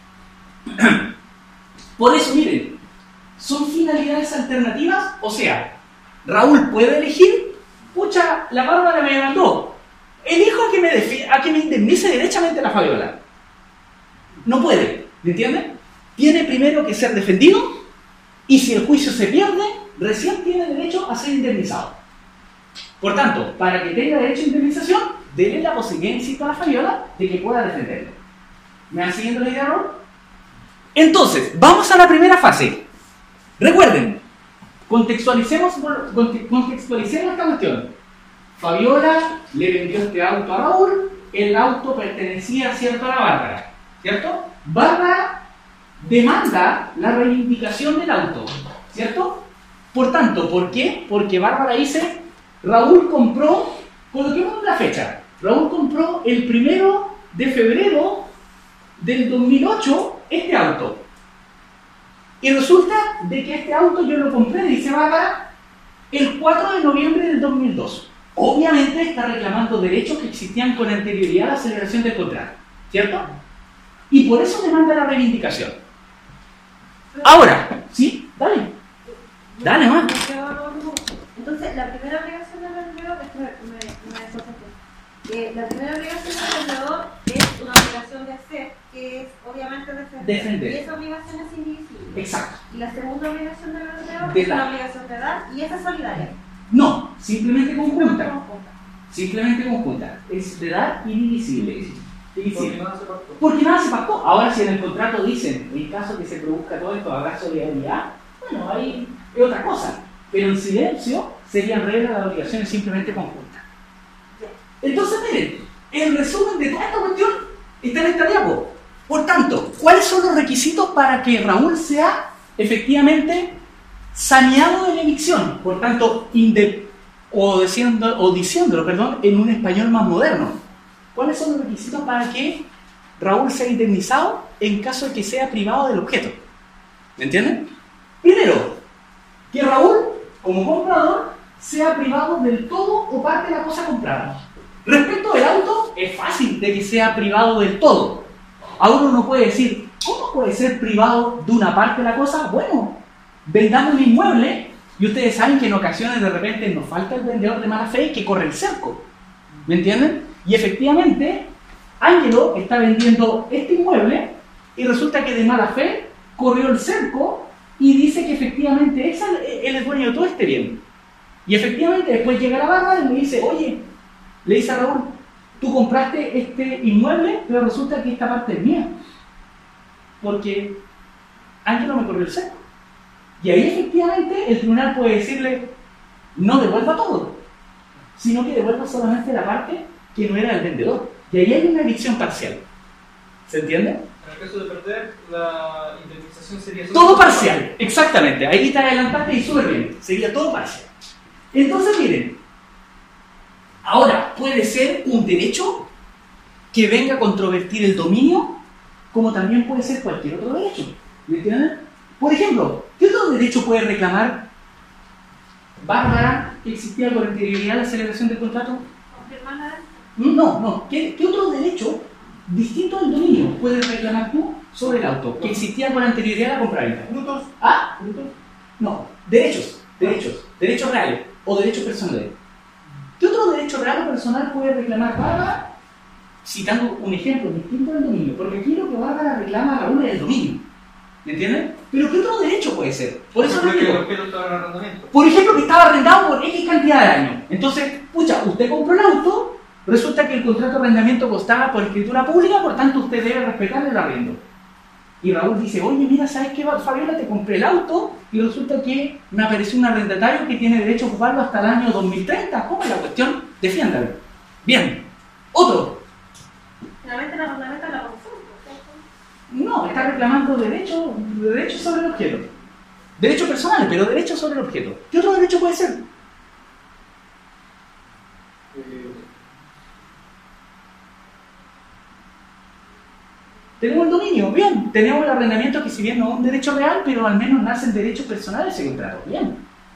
Por eso, miren, son finalidades alternativas, o sea, Raúl puede elegir, pucha, la Bárbara me mandó, elijo a que me indemnice derechamente la Fabiola. No puede, ¿me entienden? Tiene primero que ser defendido, y si el juicio se pierde, recién tiene derecho a ser indemnizado. Por tanto, para que tenga derecho a indemnización, debe la posibilidad a la Fabiola de que pueda defenderlo. ¿Me van siguiendo la idea, Raúl? Entonces, vamos a la primera fase. Recuerden, contextualicemos esta cuestión. Fabiola le vendió este auto a Raúl, el auto pertenecía, ¿cierto?, a la Bárbara, ¿cierto? Bárbara demanda la reivindicación del auto, ¿cierto? Por tanto, ¿por qué? Porque Bárbara dice, Raúl compró, coloquemos la fecha, Raúl compró el 1 de febrero del 2008 este auto. Y resulta de que este auto yo lo compré, dice Bárbara, el 4 de noviembre del 2002. Obviamente está reclamando derechos que existían con anterioridad a la celebración del contrato, ¿cierto? Y por eso demanda la reivindicación. Ahora, ¿sí? Dale. Dale, más. Entonces, la primera obligación del vendedor, la primera obligación del vendedor es una obligación de hacer, que es obviamente defender. Y esa obligación es indivisible. Exacto. Y la segunda obligación del vendedor De es dar. una obligación de dar, y esa es solidaria. No, simplemente conjunta. Simplemente conjunta. Es de dar y divisible. Porque nada se pactó. Porque nada se pactó. Ahora, si en el contrato dicen, en caso que se produzca todo esto, habrá solidaridad, bueno, ahí es otra cosa. Pero en silencio serían reglas de las obligaciones simplemente conjuntas. Entonces, miren, el resumen de toda esta cuestión está en esta diapo. Por tanto, ¿cuáles son los requisitos para que Raúl sea efectivamente saneado de la evicción? Por tanto, diciéndolo, en un español más moderno. ¿Cuáles son los requisitos para que Raúl sea indemnizado en caso de que sea privado del objeto? ¿Me entienden? Primero, que Raúl, como comprador, sea privado del todo o parte de la cosa comprada. Respecto del auto, es fácil de que sea privado del todo. Ahora uno puede decir, ¿cómo puede ser privado de una parte de la cosa? Bueno, vendamos un inmueble, y ustedes saben que en ocasiones de repente nos falta el vendedor de mala fe que corre el cerco. ¿Me entienden? Y efectivamente, Ángelo está vendiendo este inmueble y resulta que de mala fe corrió el cerco y dice que efectivamente él es dueño de todo este bien. Y efectivamente después llega la Bárbara y me dice, oye, le dice a Raúl, tú compraste este inmueble, pero resulta que esta parte es mía. Porque Ángelo me corrió el cerco. Y ahí efectivamente el tribunal puede decirle, no devuelva todo, sino que devuelva solamente la parte que no era del vendedor. Y ahí hay una evicción parcial. ¿Se entiende? En el caso de perder, la indemnización sería... Todo parcial, exactamente. Ahí te adelantaste y súper bien. Sería todo parcial. Entonces, miren, ahora puede ser un derecho que venga a controvertir el dominio, como también puede ser cualquier otro derecho. ¿Me entienden? Por ejemplo, ¿qué otro derecho puede reclamar Bárbara que existía con anterioridad a la celebración del contrato? No. ¿Qué otro derecho distinto al dominio puedes reclamar tú sobre el auto que existía con anterioridad a la compraventa? ¿Frutos? ¿Ah? ¿Frutos? No. Derechos reales o derechos personales. ¿Qué otro derecho real o personal puede reclamar Bárbara? Citando un ejemplo distinto del dominio, porque aquí lo que Bárbara reclama a Raúl es el dominio. ¿Me entienden? Pero ¿qué otro derecho puede ser? Por eso lo digo. Por ejemplo, que estaba arrendado por X cantidad de años. Entonces, pucha, usted compró el auto, resulta que el contrato de arrendamiento costaba por escritura pública, por tanto usted debe respetar el arriendo. Y Raúl dice, oye, mira, ¿sabes qué, Fabiola? Te compré el auto y resulta que me apareció un arrendatario que tiene derecho a ocuparlo hasta el año 2030. ¿Cómo es la cuestión? Defiéndalo. Bien. Otro. Finalmente la fundamenta la consulta. No, está reclamando derechos sobre el objeto. Derechos personales, pero derechos sobre el objeto. ¿Qué otro derecho puede ser? Tenemos el dominio, bien. Tenemos el arrendamiento que si bien no es un derecho real, pero al menos nace el derecho personal de ese contrato. Bien.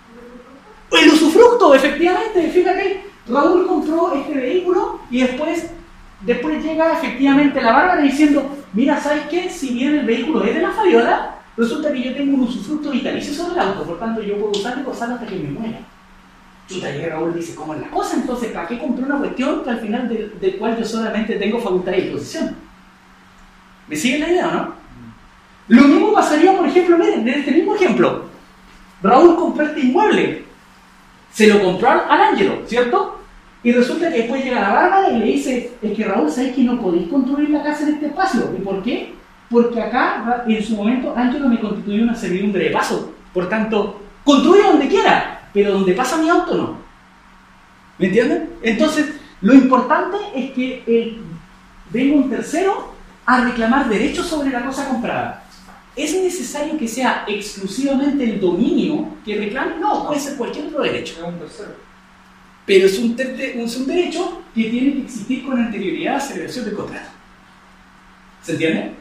El usufructo, efectivamente, fíjate. Raúl compró este vehículo y después llega efectivamente la Bárbara diciendo, mira, ¿sabes qué? Si bien el vehículo es de la Fabiola, resulta que yo tengo un usufructo vitalicio sobre el auto, por tanto yo puedo usarlo y gozarlo hasta que me muera. Chuta, y Raúl dice, ¿cómo es la cosa? Entonces, ¿para qué compré una cuestión que al final del cual yo solamente tengo facultad de disposición? ¿Me siguen la idea o no? Lo mismo pasaría, por ejemplo, miren, en este mismo ejemplo. Raúl compró este inmueble, se lo compró al Ángelo, ¿cierto? Y resulta que después llega la Bárbara y le dice, es que Raúl, ¿sabes que no podéis construir la casa en este espacio? ¿Y por qué? Porque acá, en su momento, Ángelo me constituyó una servidumbre de paso. Por tanto, construye donde quiera, pero donde pasa mi auto no. ¿Me entienden? Entonces, lo importante es que venga un tercero a reclamar derechos sobre la cosa comprada. ¿Es necesario que sea exclusivamente el dominio que reclame? No, puede ser cualquier otro derecho. Es un tercero. Pero es un derecho que tiene que existir con anterioridad a la celebración del contrato. ¿Se entiende?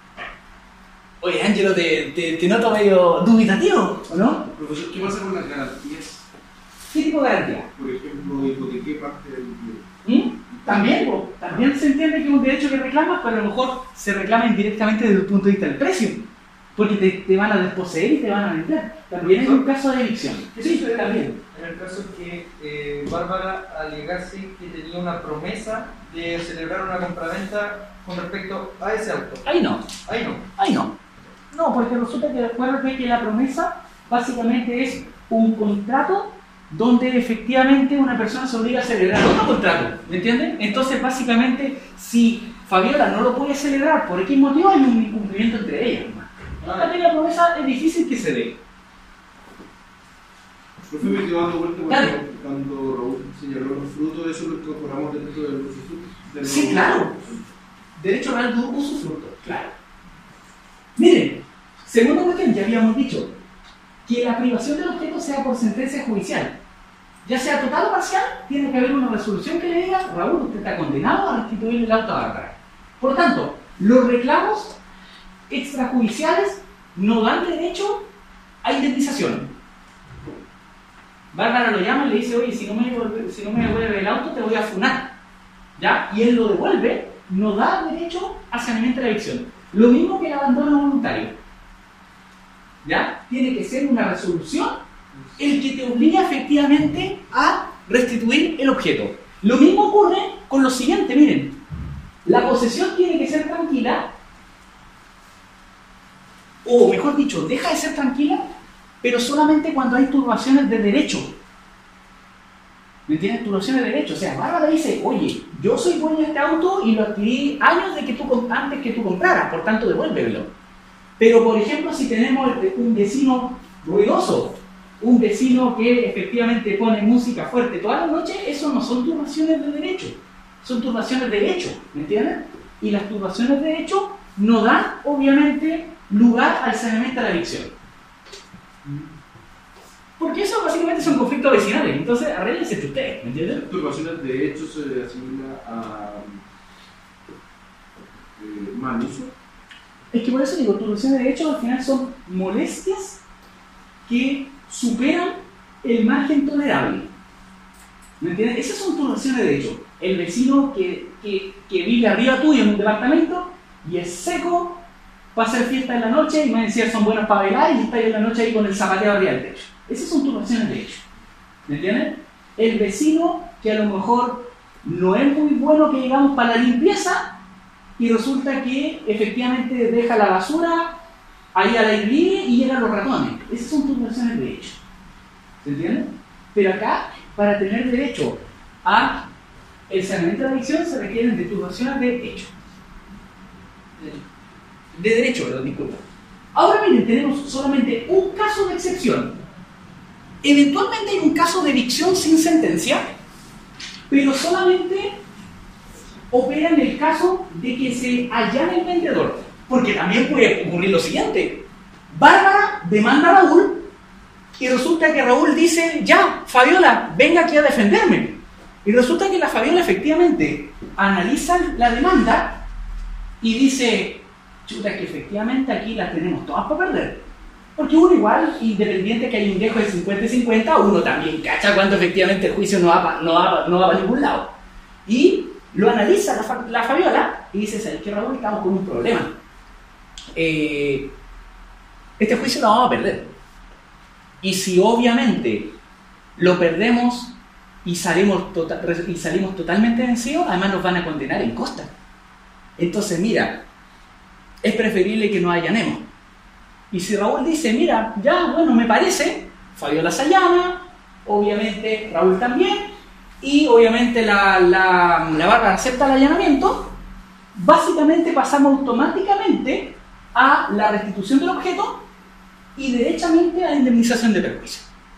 Oye, Ángelo, te noto medio dubitativo, ¿o no? Profesor, ¿qué pasa con las garantías? ¿Qué tipo de garantía? Por ejemplo, ¿hipotequé parte del También se entiende que es un derecho que reclamas, pero a lo mejor se reclama indirectamente desde el punto de vista del precio. Porque te van a desposeer y te van a vender. También es un caso de evicción. Sí, también. En el caso que Bárbara alegase que tenía una promesa de celebrar una compraventa con respecto a ese auto. Ahí no. No, porque resulta que acuérdate que la promesa básicamente es un contrato donde efectivamente una persona se obliga a celebrar otro contrato. ¿Me entienden? Entonces, básicamente, si Fabiola no lo puede celebrar por X motivo, hay un incumplimiento entre ellas. También la promesa es difícil que se dé. Profe, me quedo dando vuelta cuando Raúl señaló los frutos, eso lo incorporamos dentro de los usufructos. Sí, claro. Derecho real de usufructo, claro. Miren, segundo cuestión, ya habíamos dicho que la privación del objeto sea por sentencia judicial. Ya sea total o parcial, tiene que haber una resolución que le diga, Raúl, usted está condenado a restituir el auto a Bárbara. Por tanto, los reclamos extrajudiciales no dan derecho a indemnización. Bárbara lo llama y le dice, oye, si no me devuelve el auto te voy a funar, ¿ya? Y él lo devuelve, no da derecho a saneamiento de la evicción. Lo mismo que el abandono voluntario, ¿ya? Tiene que ser una resolución el que te obliga efectivamente a restituir el objeto. Lo mismo ocurre con lo siguiente, miren, la posesión tiene que ser tranquila, o mejor dicho, deja de ser tranquila, pero solamente cuando hay turbaciones de derecho. ¿Me entiendes? Turbaciones de derecho. O sea, Bárbara dice, oye, yo soy dueño de este auto y lo adquirí años antes que tú compraras, por tanto devuélvelo. Pero, por ejemplo, si tenemos un vecino ruidoso, un vecino que efectivamente pone música fuerte toda la noche, eso no son turbaciones de derecho, son turbaciones de hecho, ¿me entiendes? Y las turbaciones de hecho no dan, obviamente, lugar al saneamiento de la evicción. Porque eso básicamente son conflictos vecinales, entonces arréglense entre ustedes, ¿me entienden? Turbaciones de hecho se asimila a mal uso. Es que por eso digo, turbaciones de derechos al final son molestias que superan el margen tolerable. ¿Me entiendes? Esas son turbaciones de derechos. El vecino que vive arriba tuyo en un departamento y es seco, va a hacer fiesta en la noche y me decía son buenos para bailar y está ahí en la noche ahí con el zapateo arriba del techo. Esas son turbaciones de derechos. ¿Me entiendes? El vecino que a lo mejor no es muy bueno que llegamos para la limpieza y resulta que efectivamente deja la basura ahí al aire libre y llegan los ratones. Esas son turbaciones de derechos. ¿Se entiende? Pero acá, para tener derecho a el saneamiento de la adicción se requieren de turbaciones de hecho. De derecho, disculpa. Ahora miren, tenemos solamente un caso de excepción. Eventualmente hay un caso de evicción sin sentencia, pero solamente opera en el caso de que se allane el vendedor. Porque también puede ocurrir lo siguiente. Bárbara demanda a Raúl y resulta que Raúl dice, ya, Fabiola, venga aquí a defenderme. Y resulta que la Fabiola efectivamente analiza la demanda y dice, chuta, que efectivamente aquí las tenemos todas para perder. Porque uno igual, independiente que hay un dejo de 50-50, uno también cacha cuando efectivamente el juicio no va para ningún lado. Y lo analiza la Fabiola y dice, ¿sabes qué, Raúl? Estamos con un problema. Este juicio lo vamos a perder. Y si obviamente lo perdemos y salimos totalmente vencidos, además nos van a condenar en costa. Entonces, mira, es preferible que nos allanemos. Y si Raúl dice, mira, ya, bueno, me parece, Fabiola se allana, obviamente Raúl también, y obviamente la Bárbara acepta el allanamiento, básicamente pasamos automáticamente a la restitución del objeto y derechamente a la indemnización de perjuicio.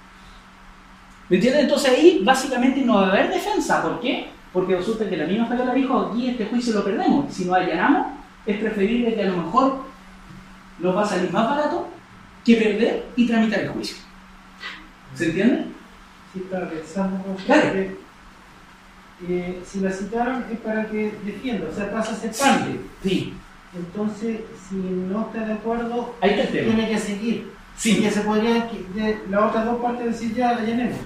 ¿Me entiendes? Entonces ahí básicamente no va a haber defensa. ¿Por qué? Porque resulta que la misma Fabiola dijo, aquí este juicio lo perdemos. Si nos allanamos, es preferible que a lo mejor nos va a salir más barato que perder y tramitar el juicio. ¿Se entiende? Sí, estaba pensando, claro. Que si la citaron es para que defienda, o sea, pasa a ser parte. Sí. Entonces, si no está de acuerdo, ahí está el tema. Tiene que seguir. Sí. Porque se podría de las otras dos partes decir ya, la llenemos.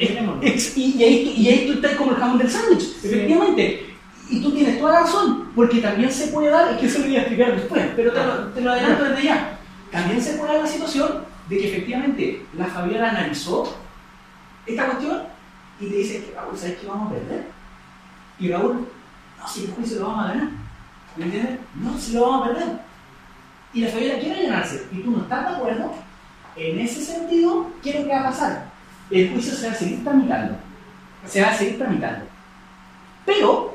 Y ahí tú estás como el jamón del sándwich, sí. Efectivamente. Y tú tienes toda la razón, porque también se puede dar, es que eso lo voy a explicar después, pero te lo adelanto desde ya. También se puede dar la situación de que efectivamente la Fabiola analizó esta cuestión y te dice que Raúl, ¿sabes qué vamos a perder? Y Raúl, no, si el juicio lo vamos a ganar. ¿Me entiendes? No, si lo vamos a perder. Y la Fabiola quiere allanarse y tú no estás de acuerdo, en ese sentido, ¿qué es lo que va a pasar? El juicio se va a seguir tramitando. Se va a seguir tramitando. Pero,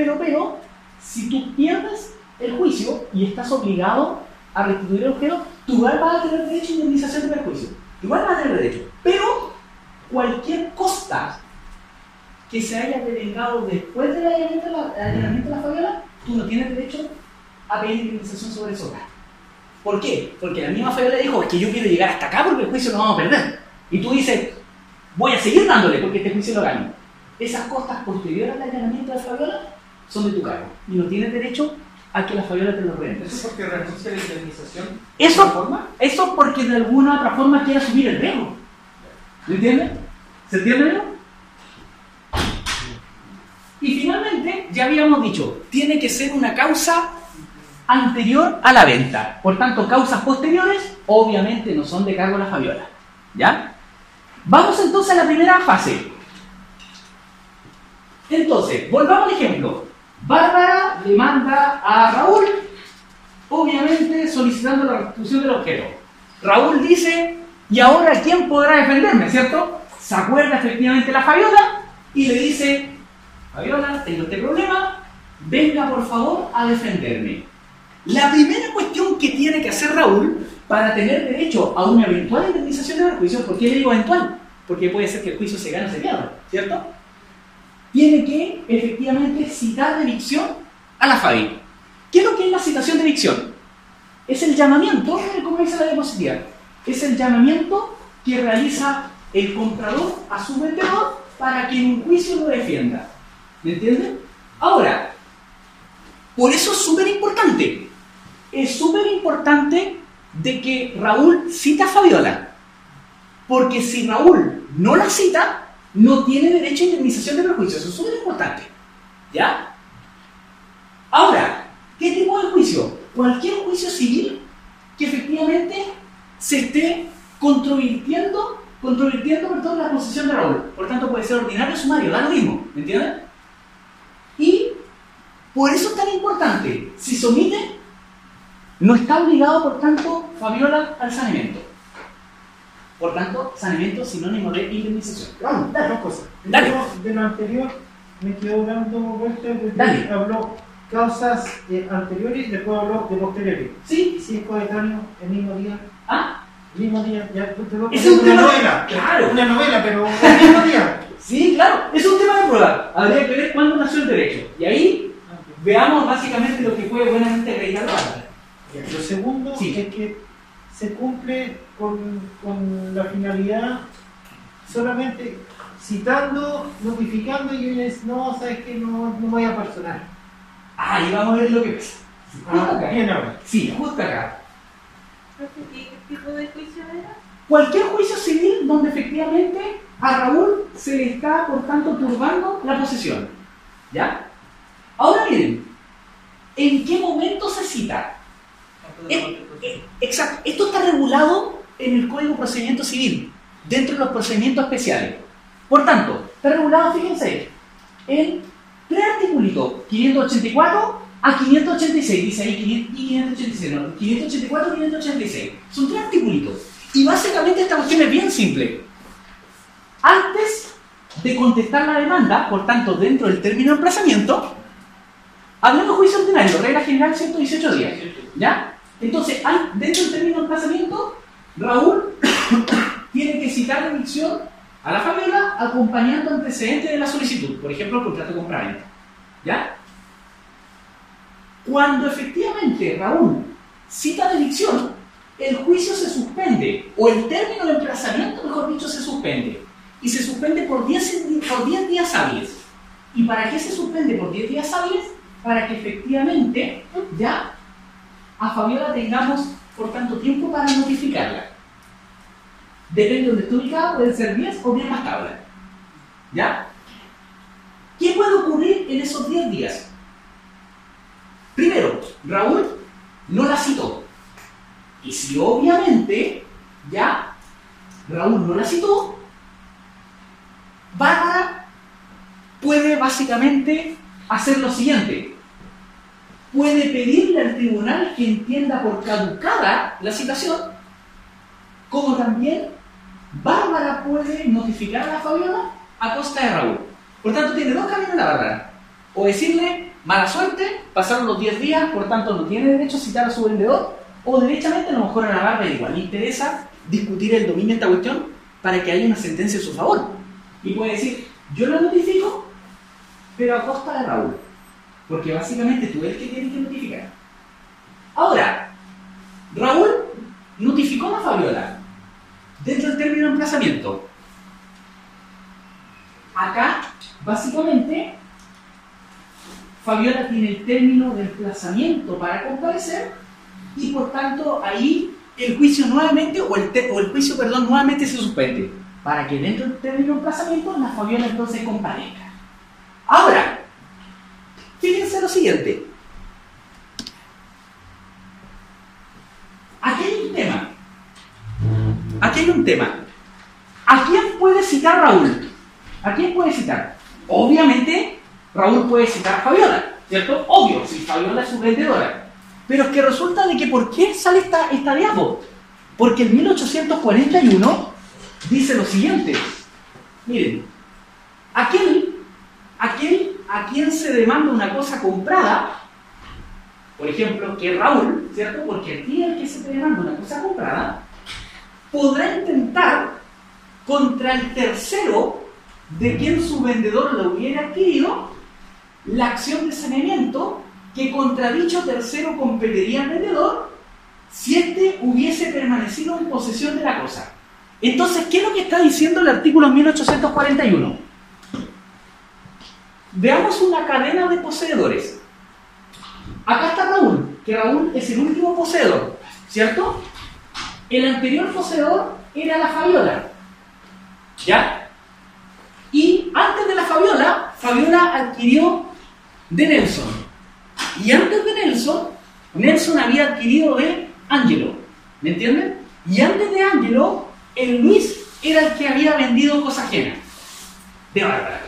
si tú pierdes el juicio y estás obligado a restituir el objeto, tú igual vas a tener derecho a indemnización de perjuicio. Igual vas a tener derecho. Pero cualquier costa que se haya devengado después del allanamiento de la Fabiola, tú no tienes derecho a pedir indemnización sobre eso. ¿Por qué? Porque la misma Fabiola dijo, es que yo quiero llegar hasta acá porque el juicio lo vamos a perder. Y tú dices, voy a seguir dándole porque este juicio lo gano. Esas costas posteriores al allanamiento de la Fabiola son de tu cargo. Y no tienes derecho a que la Fabiola te lo rente. ¿Eso porque renuncia a la indemnización? Eso porque de alguna u otra forma quiere asumir el riesgo. ¿Me entiendes? ¿Se entiende, no? Y finalmente, ya habíamos dicho, tiene que ser una causa anterior a la venta. Por tanto, causas posteriores obviamente no son de cargo de la Fabiola. ¿Ya? Vamos entonces a la primera fase. Entonces, volvamos al ejemplo. Bárbara le manda a Raúl, obviamente solicitando la restitución del objeto. Raúl dice, ¿y ahora quién podrá defenderme? ¿Cierto? Se acuerda efectivamente la Fabiola y le dice, Fabiola, tengo este problema, venga por favor a defenderme. La primera cuestión que tiene que hacer Raúl para tener derecho a una eventual indemnización de perjuicio, ¿por qué le digo eventual? Porque puede ser que el juicio se gane o se pierda, ¿cierto? Tiene que efectivamente citar de evicción a la Fabi. ¿Qué es lo que es la citación de evicción? Es el llamamiento, como dice la diapositiva, es el llamamiento que realiza el comprador a su vendedor para que en un juicio lo defienda. ¿Me entienden? Ahora, por eso es súper importante, es súper importante de que Raúl cita a Fabiola. Porque si Raúl no la cita, no tiene derecho a indemnización de perjuicio. Eso es súper importante. ¿Ya? Ahora, ¿qué tipo de juicio? Cualquier juicio civil que efectivamente se esté controvirtiendo la posición de Raúl. Por tanto, puede ser ordinario o sumario, da lo mismo. ¿Me entienden? Y por eso es tan importante. Si se omite, no está obligado, por tanto, Fabiola al saneamiento. Por tanto, saneamiento es sinónimo de indemnización. Vamos, dos cosas. Dale. De lo anterior me quedo dando vueltas. Dale. Habló causas anteriores y después habló de posteriores. Sí. Y si es coetáneo, el mismo día. ¿Ah? El mismo día, ya te lo Es un una tema- novela. Claro. Una novela, pero el mismo día. Sí, claro. Es un tema de prueba. Habría que ver cuándo nació el derecho. Y ahí veamos básicamente lo que fue buenamente acreditado. Lo segundo Sí. es que se cumple con la finalidad solamente citando, notificando y ellos no, sabes que no voy a personar. Ah, y vamos a ver lo que pasa. Justo acá. Bien ahora. Sí, justo acá. ¿Qué tipo de juicio era? Cualquier juicio civil donde efectivamente a Raúl se le está, por tanto, turbando la posesión. ¿Ya? Ahora miren, ¿en qué momento se cita? Exacto, esto está regulado en el Código de Procedimiento Civil, dentro de los procedimientos especiales. Por tanto, está regulado, fíjense, en 3 artículos, 584 a 586, dice ahí 586, no, 584 y 586. Son 3 artículos. Y básicamente esta cuestión es bien simple. Antes de contestar la demanda, por tanto, dentro del término de emplazamiento, hablamos de juicio ordinario, regla general 118 días. ¿Ya? Entonces, dentro del término de emplazamiento, Raúl tiene que citar la elección a la Fabiola acompañando antecedentes de la solicitud, por ejemplo, el contrato de compraventa. ¿Ya? Cuando efectivamente Raúl cita la elección, el juicio se suspende, o el término de emplazamiento, mejor dicho, se suspende. Y se suspende por 10 días hábiles. ¿Y para qué se suspende por 10 días hábiles? Para que efectivamente ya a Fabiola tengamos, por tanto, tiempo para notificarla. Depende de donde esté ubicada, pueden ser 10 o 10 más tablas. ¿Ya? ¿Qué puede ocurrir en esos 10 días? Primero, Raúl no la citó. Y si obviamente ya Raúl no la citó, Bárbara puede básicamente hacer lo siguiente. Puede pedirle al tribunal que entienda por caducada la citación, como también Bárbara puede notificar a la Fabiola a costa de Raúl. Por tanto, tiene 2 caminos la Bárbara. O decirle, mala suerte, pasaron los 10 días, por tanto no tiene derecho a citar a su vendedor, o derechamente a lo mejor a la Bárbara igual le interesa discutir el dominio de esta cuestión para que haya una sentencia a su favor. Y puede decir, yo lo notifico, pero a costa de Raúl. Porque básicamente tú eres el que tienes que notificar. Ahora, Raúl notificó a Fabiola dentro del término de emplazamiento. Acá, básicamente, Fabiola tiene el término de emplazamiento para comparecer y por tanto ahí el juicio nuevamente, nuevamente se suspende. Para que dentro del término de emplazamiento la Fabiola entonces comparezca. Ahora, fíjense lo siguiente. Aquí hay un tema. ¿A quién puede citar Raúl? ¿A quién puede citar? Obviamente, Raúl puede citar a Fabiola, ¿cierto? Obvio, si Fabiola es su vendedora. Pero es que resulta de que ¿por qué sale esta diapo? Porque en 1841 dice lo siguiente. Miren, a quien se demanda una cosa comprada, por ejemplo, que Raúl, ¿cierto? Porque aquí el que se te demanda una cosa comprada, podrá intentar contra el tercero de quien su vendedor lo hubiera adquirido la acción de saneamiento que contra dicho tercero competiría al vendedor si éste hubiese permanecido en posesión de la cosa. Entonces, ¿qué es lo que está diciendo el artículo 1841? Veamos una cadena de poseedores. Acá está Raúl. que Raúl es el último poseedor, ¿cierto? El anterior poseedor era la Fabiola, ¿ya? Y antes de la Fabiola, Fabiola adquirió de Nelson. Y antes de Nelson, Nelson había adquirido de Ángelo, ¿me entienden? Y antes de Ángelo, el Luis era el que había vendido cosa ajena de Bárbara.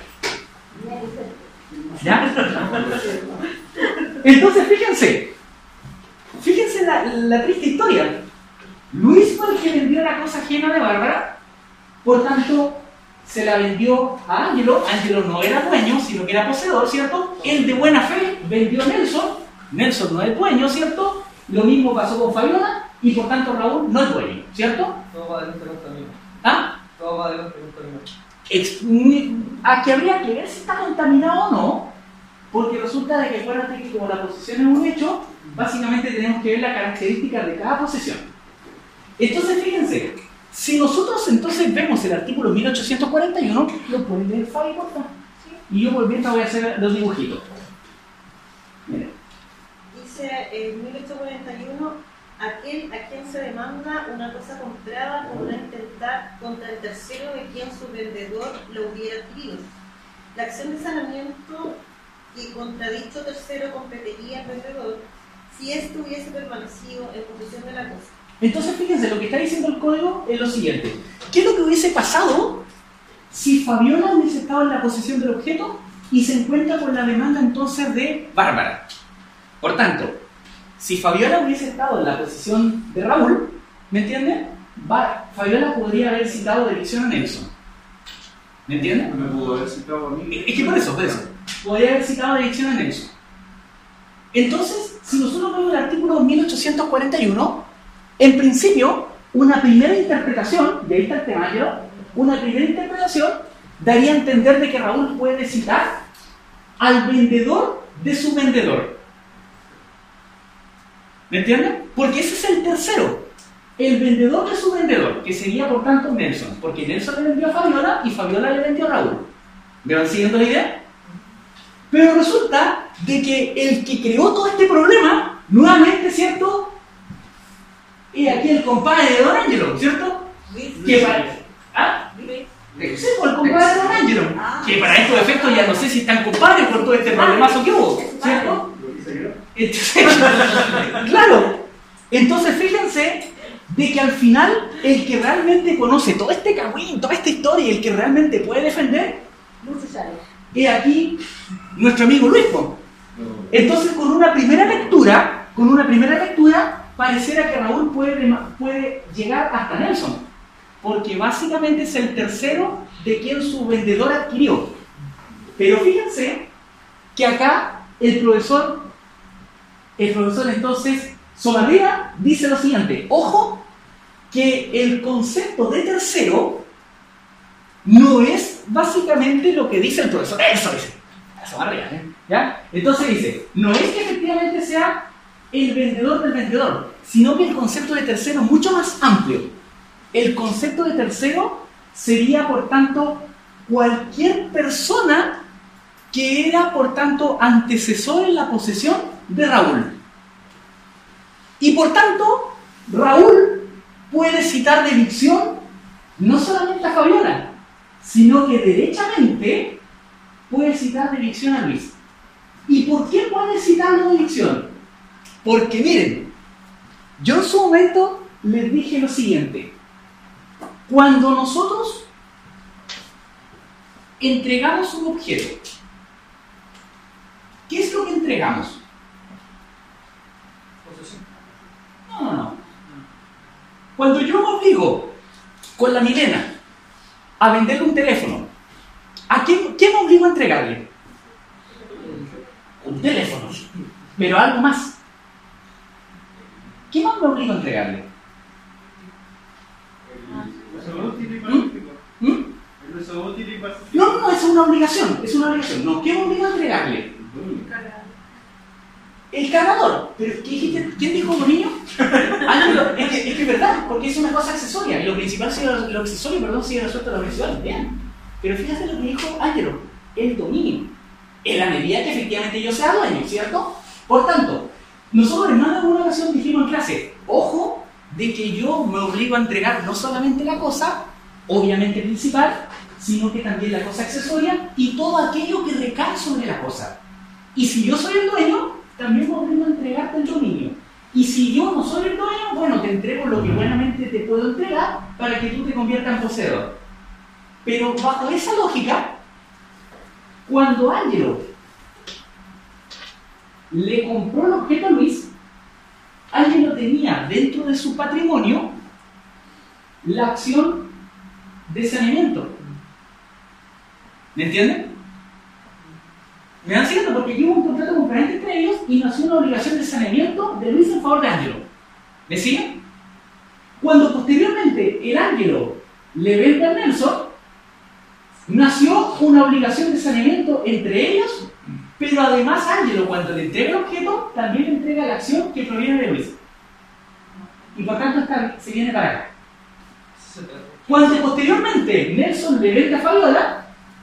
¿Ya? Entonces fíjense la triste historia. Luis fue el que vendió la cosa ajena de Bárbara, por tanto se la vendió a Ángelo. Ángelo no era dueño, sino que era poseedor, ¿cierto? Él de buena fe vendió a Nelson. Nelson no es dueño, ¿cierto? Lo mismo pasó con Fabiola y por tanto Raúl no es dueño, ¿cierto? Todo va adelante con camino. ¿Ah? Todo va adelante con camino. Aquí habría que ver si está contaminado o no, porque resulta de que acuérdate que como la posesión es un hecho, básicamente tenemos que ver las características de cada posesión. Entonces fíjense, si nosotros entonces vemos el artículo 1841, lo pueden leer Fabi, por favor. Y yo volviendo voy a hacer los dibujitos. Miren. Dice en 1841, aquel a quien se demanda una cosa comprada podrá intentar contra el tercero de quien su vendedor lo hubiera adquirido. La acción de sanamiento que contra dicho tercero competiría al vendedor si éste hubiese permanecido en posesión de la cosa. Entonces fíjense, lo que está diciendo el código es lo siguiente. ¿Qué es lo que hubiese pasado si Fabiola hubiese estado en la posesión del objeto y se encuentra con la demanda entonces de Bárbara? Por tanto, si Fabiola hubiese estado en la posesión de Raúl, ¿me entienden? Fabiola podría haber citado de elección a Nelson. ¿Me entienden? Me pudo haber citado a mí. Es que por eso. Podría haber citado de elección a Nelson. Entonces, si nosotros vemos el artículo 1841, en principio, una primera interpretación, de ahí está el tema, una primera interpretación daría a entender de que Raúl puede citar al vendedor de su vendedor. ¿Me entienden? Porque ese es el tercero, el vendedor de su vendedor, que sería por tanto Nelson, porque Nelson le vendió a Fabiola y Fabiola le vendió a Raúl. ¿Me van siguiendo la idea? Pero resulta de que el que creó todo este problema, nuevamente, ¿cierto? Y aquí el compadre de Don Ángelo, ¿cierto? Que parece. ¿Ah? Sí, el compadre de Don Ángelo. Que para estos efectos ya no sé si están compadres por todo este problemazo que hubo, ¿cierto? Entonces, claro. Entonces fíjense de que al final el que realmente conoce todo este cagüín, toda esta historia, el que realmente puede defender, es aquí nuestro amigo Luis. Entonces con una primera lectura, pareciera que Raúl puede llegar hasta Nelson, porque básicamente es el tercero de quien su vendedor adquirió. Pero fíjense que acá el profesor entonces Somarriba dice lo siguiente: ojo, que el concepto de tercero no es básicamente lo que dice el profesor. Eso dice Somarriba, ¿ya? Entonces dice, no es que efectivamente sea el vendedor del vendedor, sino que el concepto de tercero es mucho más amplio. El concepto de tercero sería, por tanto, cualquier persona que era, por tanto, antecesor en la posesión de Raúl. Y por tanto, Raúl puede citar de dicción no solamente a Fabiola, sino que derechamente puede citar de dicción a Luis. ¿Y por qué puede citarlo de dicción? Porque miren, yo en su momento les dije lo siguiente: cuando nosotros entregamos un objeto, ¿qué es lo que entregamos? No. Cuando yo me obligo con la Milena a venderle un teléfono, ¿a qué me obligo a entregarle? Un teléfono, pero algo más. ¿Qué más me obligo a entregarle? No, es una obligación, No, ¿qué me obligo a entregarle? El cargador. ¿Pero quién dijo dominio? Es que es verdad, porque es una cosa accesoria. Y lo principal, lo accesorio, sigue resuelto lo principal. Bien. Pero fíjate lo que dijo Ángelo: el dominio. En la medida que efectivamente yo sea dueño, ¿cierto? Por tanto, Nosotros en más de alguna ocasión dijimos en clase, ojo de que yo me obligo a entregar no solamente la cosa, obviamente principal, sino que también la cosa accesoria y todo aquello que recae sobre la cosa. Y si yo soy el dueño, también me obligo a entregarte el dominio. Y si yo no soy el dueño, bueno, te entrego lo que buenamente te puedo entregar para que tú te conviertas en poseedor. Pero bajo esa lógica, cuando Ángelo le compró el objeto a Luis, Ángelo tenía dentro de su patrimonio la acción de saneamiento. ¿Me entienden? ¿Me dan cierto? Porque aquí hubo un contrato compraventa entre ellos y nació una obligación de saneamiento de Luis en favor de Ángelo. ¿Me siguen? Cuando posteriormente el Ángelo le vende a Nelson, nació una obligación de saneamiento entre ellos, pero además Ángelo, cuando le entrega el objeto, también le entrega la acción que proviene de Luis. Y por tanto se viene para acá. Cuando posteriormente Nelson le vende a Fabiola,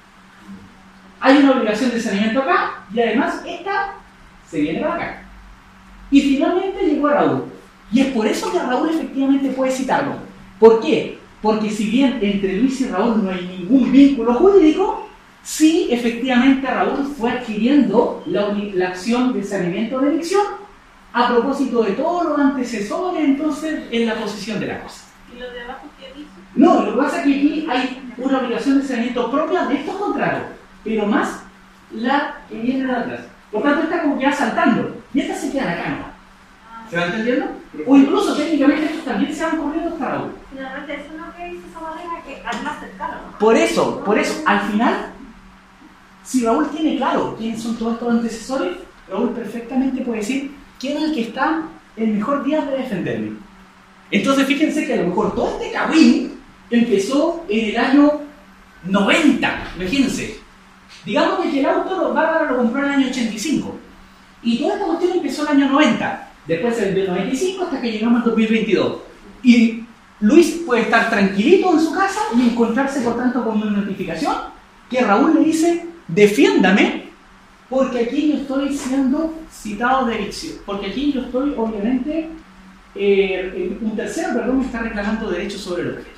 hay una obligación de saneamiento acá, y además esta se viene para acá. Y finalmente llegó a Raúl. Y es por eso que Raúl efectivamente puede citarlo. ¿Por qué? Porque si bien entre Luis y Raúl no hay ningún vínculo jurídico, sí efectivamente Raúl fue adquiriendo la acción de saneamiento de elección a propósito de todos los antecesores entonces en la posesión de la cosa. ¿Y lo de abajo qué dice? No, lo que pasa es que aquí hay una obligación de saneamiento propia de estos contratos, pero más la que viene de atrás. Por tanto, esta como que va saltando, y esta se queda acá, ¿no? ¿Se va entendiendo? O incluso técnicamente estos también se van corriendo hasta Raúl. Finalmente, eso es lo que dice esa manera que al más cercano, ¿no? Por eso, al final, si Raúl tiene claro quiénes son todos estos antecesores, Raúl perfectamente puede decir quién es el que está el mejor día de defenderme. Entonces, fíjense que a lo mejor todo este cagüín empezó en el año 90, imagínense. Digamos que el auto Bárbara lo compró en el año 85. Y toda esta cuestión empezó en el año 90. Después se vendió en el 95 hasta que llegamos al 2022. Y Luis puede estar tranquilito en su casa y encontrarse, por tanto, con una notificación que Raúl le dice, defiéndame, porque aquí yo estoy siendo citado de evicción. Porque aquí yo estoy, obviamente, un tercero, perdón, me está reclamando derechos sobre el objeto.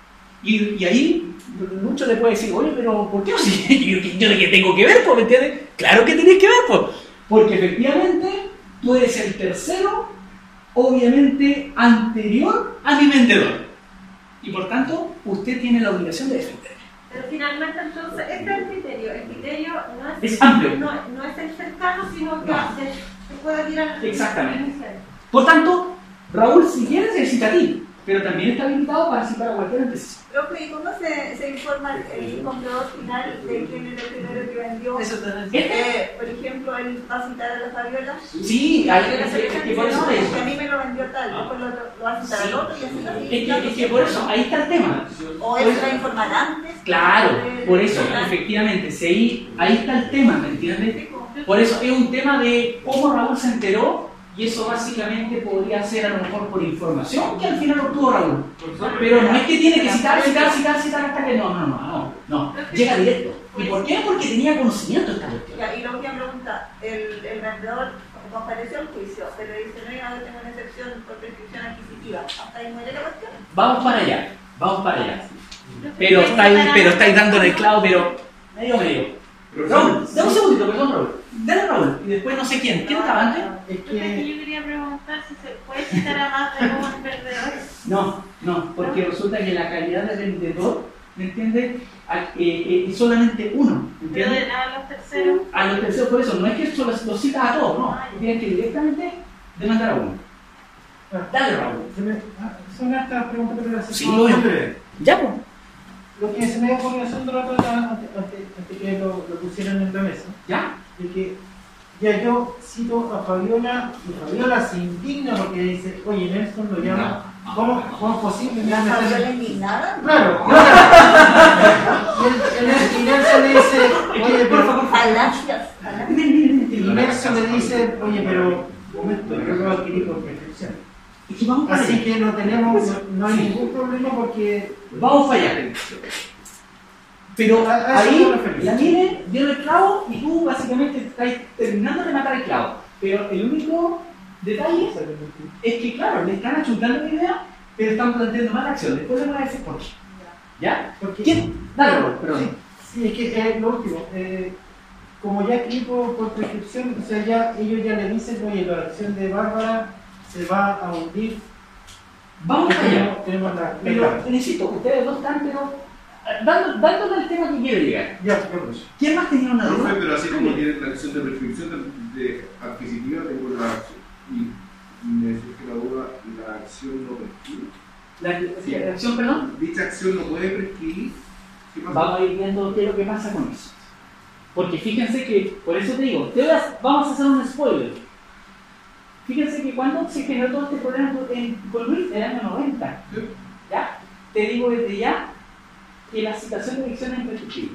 Y ahí Lucho le puede decir, oye, pero ¿por qué no? Si yo de qué tengo que ver, ¿me entiendes? Claro que tenés que ver, porque efectivamente tú eres el tercero, obviamente anterior a mi vendedor. Y por tanto, usted tiene la obligación de defenderme. Pero finalmente, entonces, este es el criterio. El criterio no Es amplio. No es el cercano, sino que No. se puede ir al. Exactamente. Por tanto, Raúl, si quieres, se cita a ti, pero también está habilitado para citar a cualquier antecesor. Profe, ¿y cómo se informa el comprador final de quién es el primero que vendió? Eso te Por ejemplo, él va a citar a la Fabiola. Sí, es que por eso te digo. A mí me lo vendió tal, después lo va a citar al otro y así. Es que por eso, ahí está el tema. O él se va a informar antes. Claro, por eso, efectivamente, si ahí está el tema, ¿me entiendes? Por eso es un tema de cómo Raúl se enteró, y eso básicamente podría ser a lo mejor por información que al final obtuvo Raúl. Pero no es que tiene que citar hasta que no. Llega directo. ¿Y por qué? Porque tenía conocimiento de esta cuestión. Ya, y la última pregunta, el vendedor compareció al juicio, pero dice, no, yo tengo una excepción por prescripción adquisitiva. ¿Hasta ahí muere la cuestión? Vamos para allá. Pero estáis dándole el clavo, pero medio. Raúl, dame un segundito, perdón, Raúl. Dale, Raúl. Y después no sé quién. ¿Quién estaba antes? Es Yo que quería preguntar si se puede citar a más de un vendedor. No, porque resulta que la calidad de vendedor, ¿me entiendes? Es solamente uno, ¿me Pero entiendes? a los terceros. A los terceros, por eso, no es que solo los citas a todos, no. Tienes que directamente demandar a uno. Dale, Raúl. son estas preguntas que te las Sí, obvio. Ya, pues. Lo que se me ocurrió hace un rato antes que lo pusieran en la mesa, ¿Ya? de que ya yo cito a Fabiola y Fabiola se indigna porque dice, oye, Nelson lo llama, ¿cómo es posible? ¿La Fabiola indignada? Claro. Y Nelson le dice, oye, pero... Falacias. Y Nelson le dice, oye, pero un momento, yo lo adquirí por prescripción. Y que vamos para Así allá. que no hay ningún problema porque... Vamos para allá. Pero A eso ahí me refería. la dio el clavo y tú básicamente estás terminando de matar el clavo. Pero el único detalle es que, claro, le están achutando la idea, pero están planteando más acción. Después les voy a decir por qué. ¿Ya? Porque, ¿Quién? Dale, perdón. Sí, es que lo último, como ya escribí por prescripción, o sea, ya ellos ya le dicen, oye, la acción de Bárbara se va a hundir. Vamos para allá. Tenemos la Pero necesito, ustedes dos están, pero dándole el tema que quiero llegar. Ya, pues. ¿Quién más tenía una duda? Profe, pero así como tiene la acción de prescripción de adquisitiva, tengo la acción. Y me surge la duda, ¿la acción no prescribe? ¿La acción, perdón? Dicha acción no puede prescribir. ¿Qué pasa? Vamos a ir viendo qué es lo que pasa con eso. Porque fíjense que, por eso te digo, vamos a hacer un spoiler. Fíjense que cuando se generó todo este problema con Luis, en el año 90, ¿ya? Te digo desde ya que la citación de elección es imprescriptible.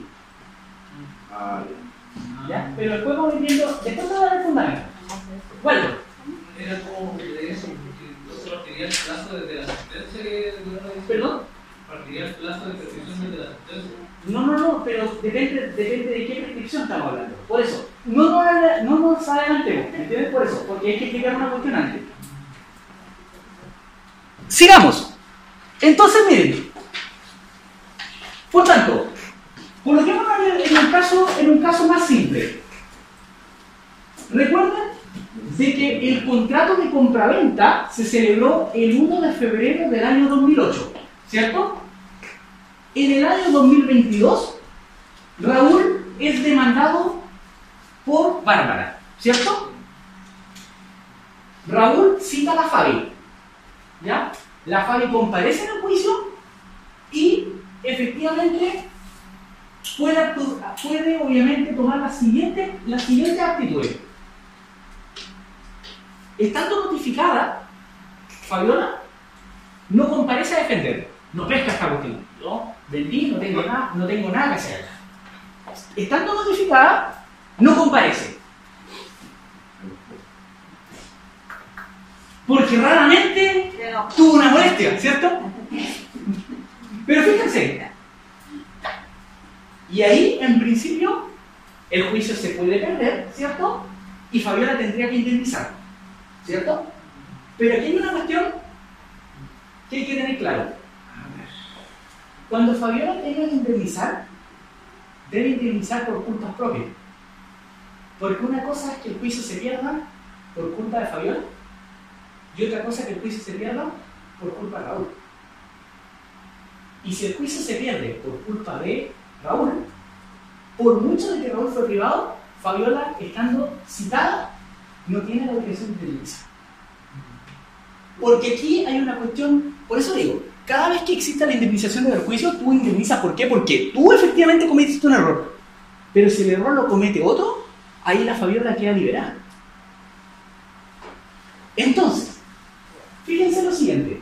¿Ya? Pero después vamos a ir viendo, después te voy a dar el fundamento. Bueno. Era como de eso, porque entonces partiría el plazo desde la sentencia que... ¿Perdón? Partiría el plazo de prescripción desde la sentencia. No, pero depende de qué prescripción estamos hablando. Por eso, no nos adelantemos, ¿me entiendes? Por eso, porque hay que explicar una cuestión antes. Sigamos. Entonces, miren. Por tanto, coloquémonos en un caso más simple. Recuerden de que el contrato de compraventa se celebró el 1 de febrero del año 2008, ¿cierto? En el año 2022, Raúl es demandado por Bárbara, ¿cierto? Raúl cita a la Fabi, ¿ya? La Fabi comparece en el juicio y efectivamente puede obviamente tomar las siguientes actitudes. Estando notificada, Fabiola no comparece a defender, no pesca esta cuestión. Yo vendí, no tengo nada que hacer. Estando notificada, no comparece. Porque raramente tuvo una molestia, ¿cierto? Pero fíjense, y ahí en principio el juicio se puede perder, ¿cierto? Y Fabiola tendría que indemnizar, ¿cierto? Pero aquí hay una cuestión que hay que tener claro. Cuando Fabiola tenga que indemnizar, debe indemnizar por culpas propias. Porque una cosa es que el juicio se pierda por culpa de Fabiola y otra cosa es que el juicio se pierda por culpa de Raúl. Y si el juicio se pierde por culpa de Raúl, por mucho de que Raúl fue privado, Fabiola, estando citada, no tiene la obligación de indemnizar. Porque aquí hay una cuestión, por eso digo, cada vez que exista la indemnización del juicio, tú indemnizas. ¿Por qué? Porque tú efectivamente cometiste un error. Pero si el error lo comete otro, ahí la Fabiola queda liberada. Entonces, fíjense lo siguiente.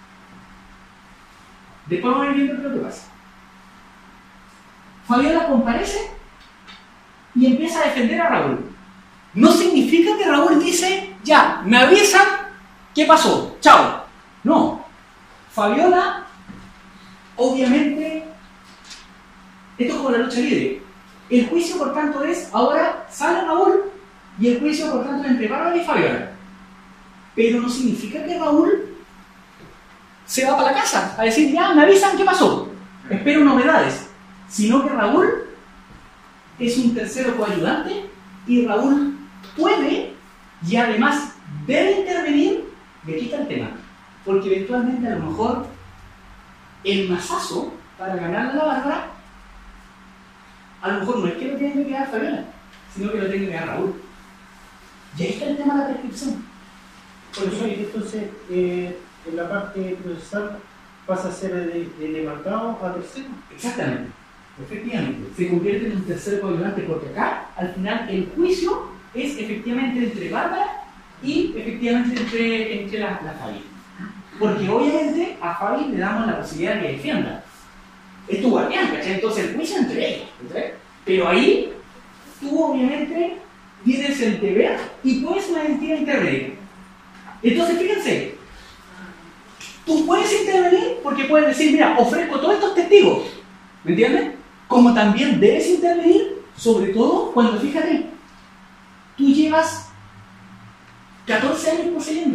Después vamos a ir viendo qué es lo que pasa. Fabiola comparece y empieza a defender a Raúl. No significa que Raúl dice, ya, me avisan, ¿qué pasó? Chao. No. Fabiola, obviamente, esto es como la lucha libre. El juicio, por tanto, ahora sale Raúl y el juicio, por tanto, es entre Bárbara y Fabiola. Pero no significa que Raúl se va para la casa a decir, ya, me avisan, ¿qué pasó? Espero novedades. Sino que Raúl es un tercero coayudante y Raúl puede y además debe intervenir, y aquí está el tema. Porque eventualmente a lo mejor el mazazo para ganarle a la Bárbara, a lo mejor no es que lo tenga que dar Fabiola, sino que lo tenga que dar Raúl. Y ahí está el tema de la prescripción. Por eso, entonces, en la parte procesal pasa a ser de demandado a tercero. Exactamente, efectivamente. Se convierte en un tercero coayudante porque acá, al final, el juicio es efectivamente entre Bárbara y efectivamente entre la Fabi. Porque obviamente a Fabi le damos la posibilidad de que defienda. Es tu guardián, ¿cachai? Entonces el juicio entre ellos, ¿cachai? Pero ahí tú obviamente tienes el deber y puedes una entidad intervenir. Entonces fíjense, tú puedes intervenir porque puedes decir, mira, ofrezco todos estos testigos, ¿me entiendes? Como también debes intervenir, sobre todo cuando, fíjate, tú llevas 14 años poseyendo.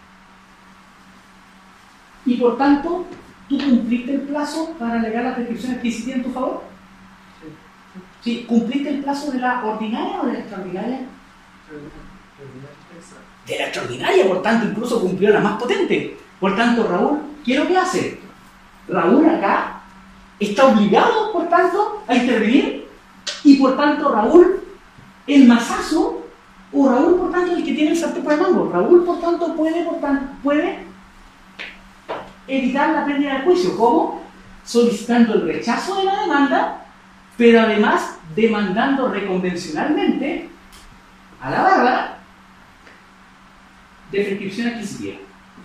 Y por tanto, ¿tú cumpliste el plazo para alegar la prescripción adquisitiva en tu favor? Sí. ¿Cumpliste el plazo de la ordinaria o de la extraordinaria? De la extraordinaria, por tanto, incluso cumplió la más potente. Por tanto, Raúl, ¿qué es lo que hace? Raúl acá está obligado, por tanto, a intervenir, y por tanto, Raúl, el masazo, o Raúl, por tanto, el que tiene el sartén por el mango. Raúl, por tanto, puede evitar la pérdida del juicio. ¿Cómo? Solicitando el rechazo de la demanda, pero además demandando reconvencionalmente a la Bárbara de prescripción adquisitiva.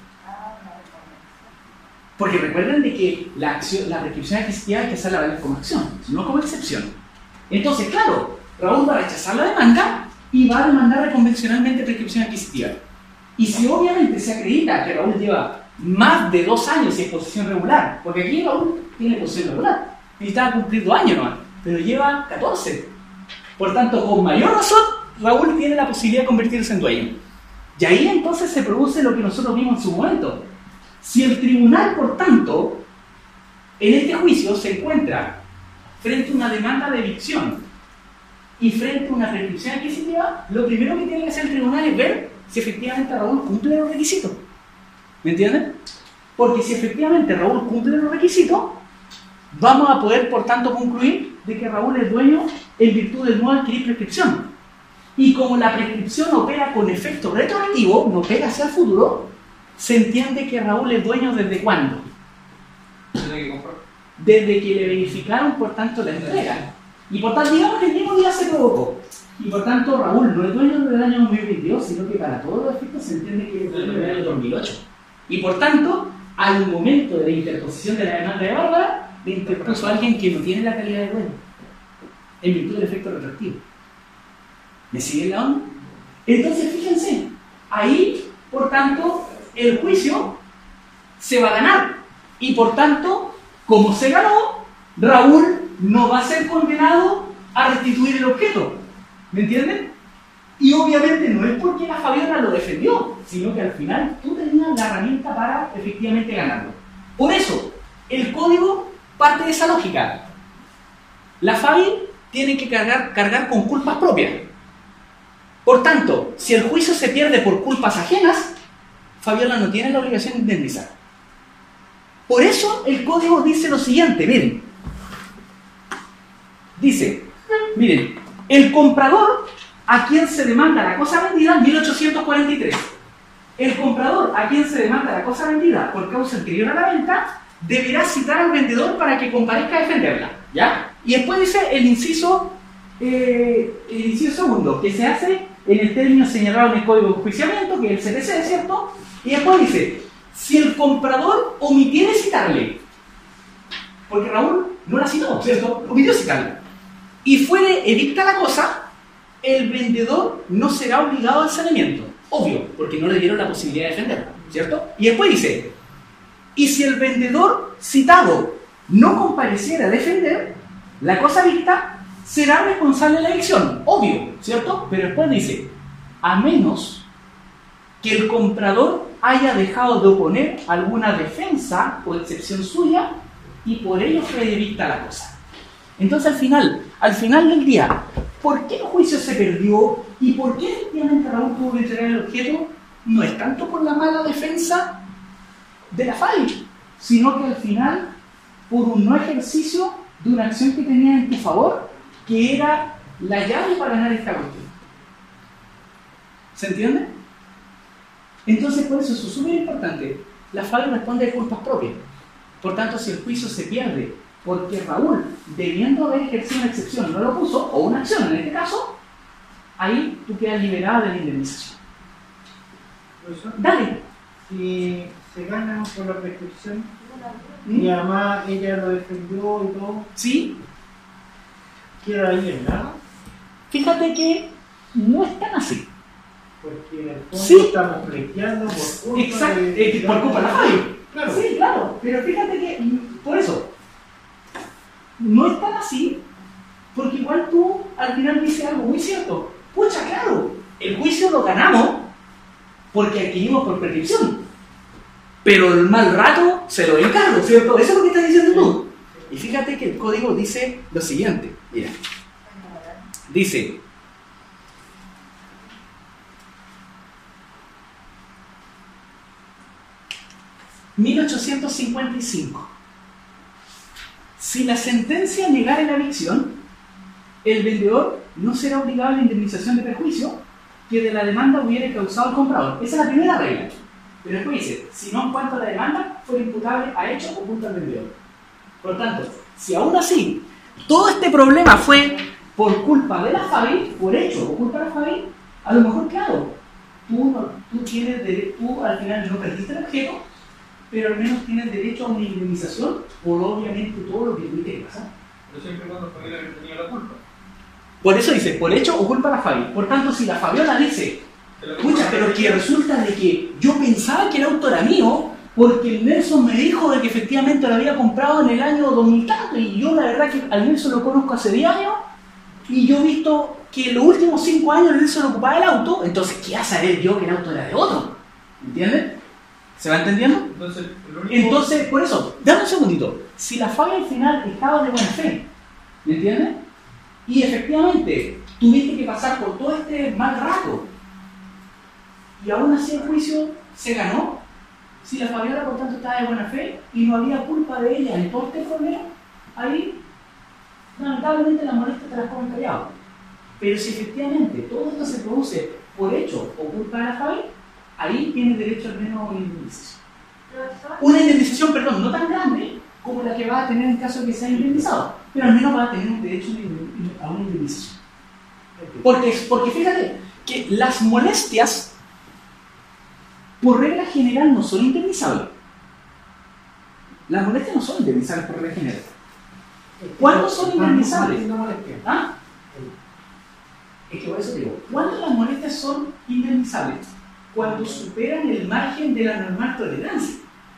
Porque recuerden de que la prescripción adquisitiva hay que hacerla valer como acción, no como excepción. Entonces, claro, Raúl va a rechazar la demanda y va a demandar reconvencionalmente prescripción adquisitiva. Y si obviamente se acredita que Raúl lleva más de 2 años en posición regular, porque aquí Raúl tiene posición regular, necesitaba cumplir 2 años nomás, pero lleva 14. Por tanto, con mayor razón, Raúl tiene la posibilidad de convertirse en dueño. Y ahí entonces se produce lo que nosotros vimos en su momento. Si el tribunal, por tanto, en este juicio se encuentra frente a una demanda de evicción y frente a una prescripción adquisitiva, lo primero que tiene que hacer el tribunal es ver si efectivamente Raúl cumple los requisitos. ¿Me entienden? Porque si efectivamente Raúl cumple los requisitos, vamos a poder, por tanto, concluir de que Raúl es dueño en virtud del no adquirir prescripción. Y como la prescripción opera con efecto retroactivo, no pega hacia el futuro, se entiende que Raúl es dueño ¿desde cuándo? Desde que le verificaron, por tanto, la entrega. Y por tanto, digamos que el mismo día se provocó. Y por tanto, Raúl no es dueño del año 2022, sino que para todos los efectos se entiende que es dueño del año 2008. Y por tanto, al momento de la interposición de la demanda de Bárbara, le interpuso a alguien que no tiene la calidad de dueño, en virtud del efecto retroactivo. ¿Me siguen la onda? Entonces, fíjense, ahí, por tanto, el juicio se va a ganar. Y por tanto, como se ganó, Raúl no va a ser condenado a restituir el objeto. ¿Me entienden? Y obviamente no es porque la Fabiola lo defendió, sino que al final tú tenías la herramienta para efectivamente ganarlo. Por eso, el código parte de esa lógica. La Fabi tiene que cargar con culpas propias. Por tanto, si el juicio se pierde por culpas ajenas, Fabiola no tiene la obligación de indemnizar. Por eso el código dice lo siguiente, miren. Dice, miren, el comprador a quien se demanda la cosa vendida, 1843. El comprador a quien se demanda la cosa vendida por causa anterior a la venta, deberá citar al vendedor para que comparezca a defenderla, ¿ya? Y después dice el inciso segundo, que se hace en el término señalado en el Código de Enjuiciamiento, que es el CTC, ¿cierto? Y después dice, si el comprador omitiere citarle, porque Raúl no la citó, ¿cierto? Omitió citarle, y fuere evicta la cosa, el vendedor no será obligado al saneamiento. Obvio, porque no le dieron la posibilidad de defenderla, ¿cierto? Y después dice, y si el vendedor citado no compareciera a defender, la cosa evicta será responsable de la evicción. Obvio, ¿cierto? Pero después dice, a menos que el comprador haya dejado de oponer alguna defensa o excepción suya y por ello fue evicta la cosa. Entonces al final del día, ¿por qué el juicio se perdió y por qué efectivamente Raúl tuvo que entregar el objeto? No es tanto por la mala defensa de la FAI, sino que al final por un no ejercicio de una acción que tenía en tu favor, que era la llave para ganar esta cuestión. ¿Se entiende? Entonces por eso es súper importante. La FAI responde de culpas propias. Por tanto, si el juicio se pierde porque Raúl, debiendo haber ejercido una excepción, no lo puso, o una acción en este caso, ahí tú quedas liberado de la indemnización. Dale. Si se gana por la prescripción y además ella lo defendió y todo, ¿sí? ¿queda ahí en nada? Fíjate que no es tan así. Porque en el fondo sí, estamos pleiteando por culpa exacto, de por culpa de la FAI. Claro. Sí, claro, pero fíjate que, por eso, no es tan así, porque igual tú al final dices algo muy cierto. Pucha, claro, el juicio lo ganamos porque adquirimos por prescripción. Pero el mal rato se lo encargo, ¿cierto? Eso es lo que estás diciendo tú. Y fíjate que el código dice lo siguiente. Mira. Dice: «1855. Si la sentencia negara la evicción, el vendedor no será obligado a la indemnización de perjuicio que de la demanda hubiera causado el comprador». Esa es la primera regla. Pero después dice: «si no en cuanto a la demanda fuera imputable a hecho o culpa al vendedor». Por lo tanto, si aún así todo este problema fue por culpa de la FABI, por hecho o culpa de la FABI, a lo mejor, claro, tú al final no perdiste el objeto, pero al menos tienes derecho a una indemnización por obviamente todo lo que tuviste que pasar. Pero siempre cuando Fabiola tenía la culpa. Por eso dice, por hecho o culpa de la FABI. Por tanto, si la Fabiola dice, escucha, pero que resulta de que yo pensaba que el auto era mío, porque el Nelson me dijo de que efectivamente lo había comprado en el año 2000 tanto, y yo la verdad que al Nelson lo conozco hace 10 años, y yo he visto que en los últimos 5 años el Nelson ocupaba el auto, entonces ¿qué iba a saber yo que el auto era de otro? ¿Entiendes? ¿Se va entendiendo? Entonces, por eso, dame un segundito. Si la Fabia al final estaba de buena fe, ¿me entiendes? Y efectivamente tuviste que pasar por todo este mal rato, y aún así el juicio se ganó. Si la Fabiola, por tanto, estaba de buena fe y no había culpa de ella en todo este problema, ahí, lamentablemente, la molestia te las ponen callado. Pero si efectivamente todo esto se produce por hecho o culpa de la Fabiola, ahí tiene derecho al menos a una indemnización. Una indemnización, perdón, no tan grande como la que va a tener en caso de que sea indemnizado, pero al menos va a tener un derecho a una indemnización. Porque fíjate que las molestias, por regla general, no son indemnizables. Las molestias no son indemnizables por regla general. ¿Cuándo son indemnizables? ¿Ah? Es que por eso digo, ¿cuándo las molestias son indemnizables? Cuando superan el margen de la normal tolerancia.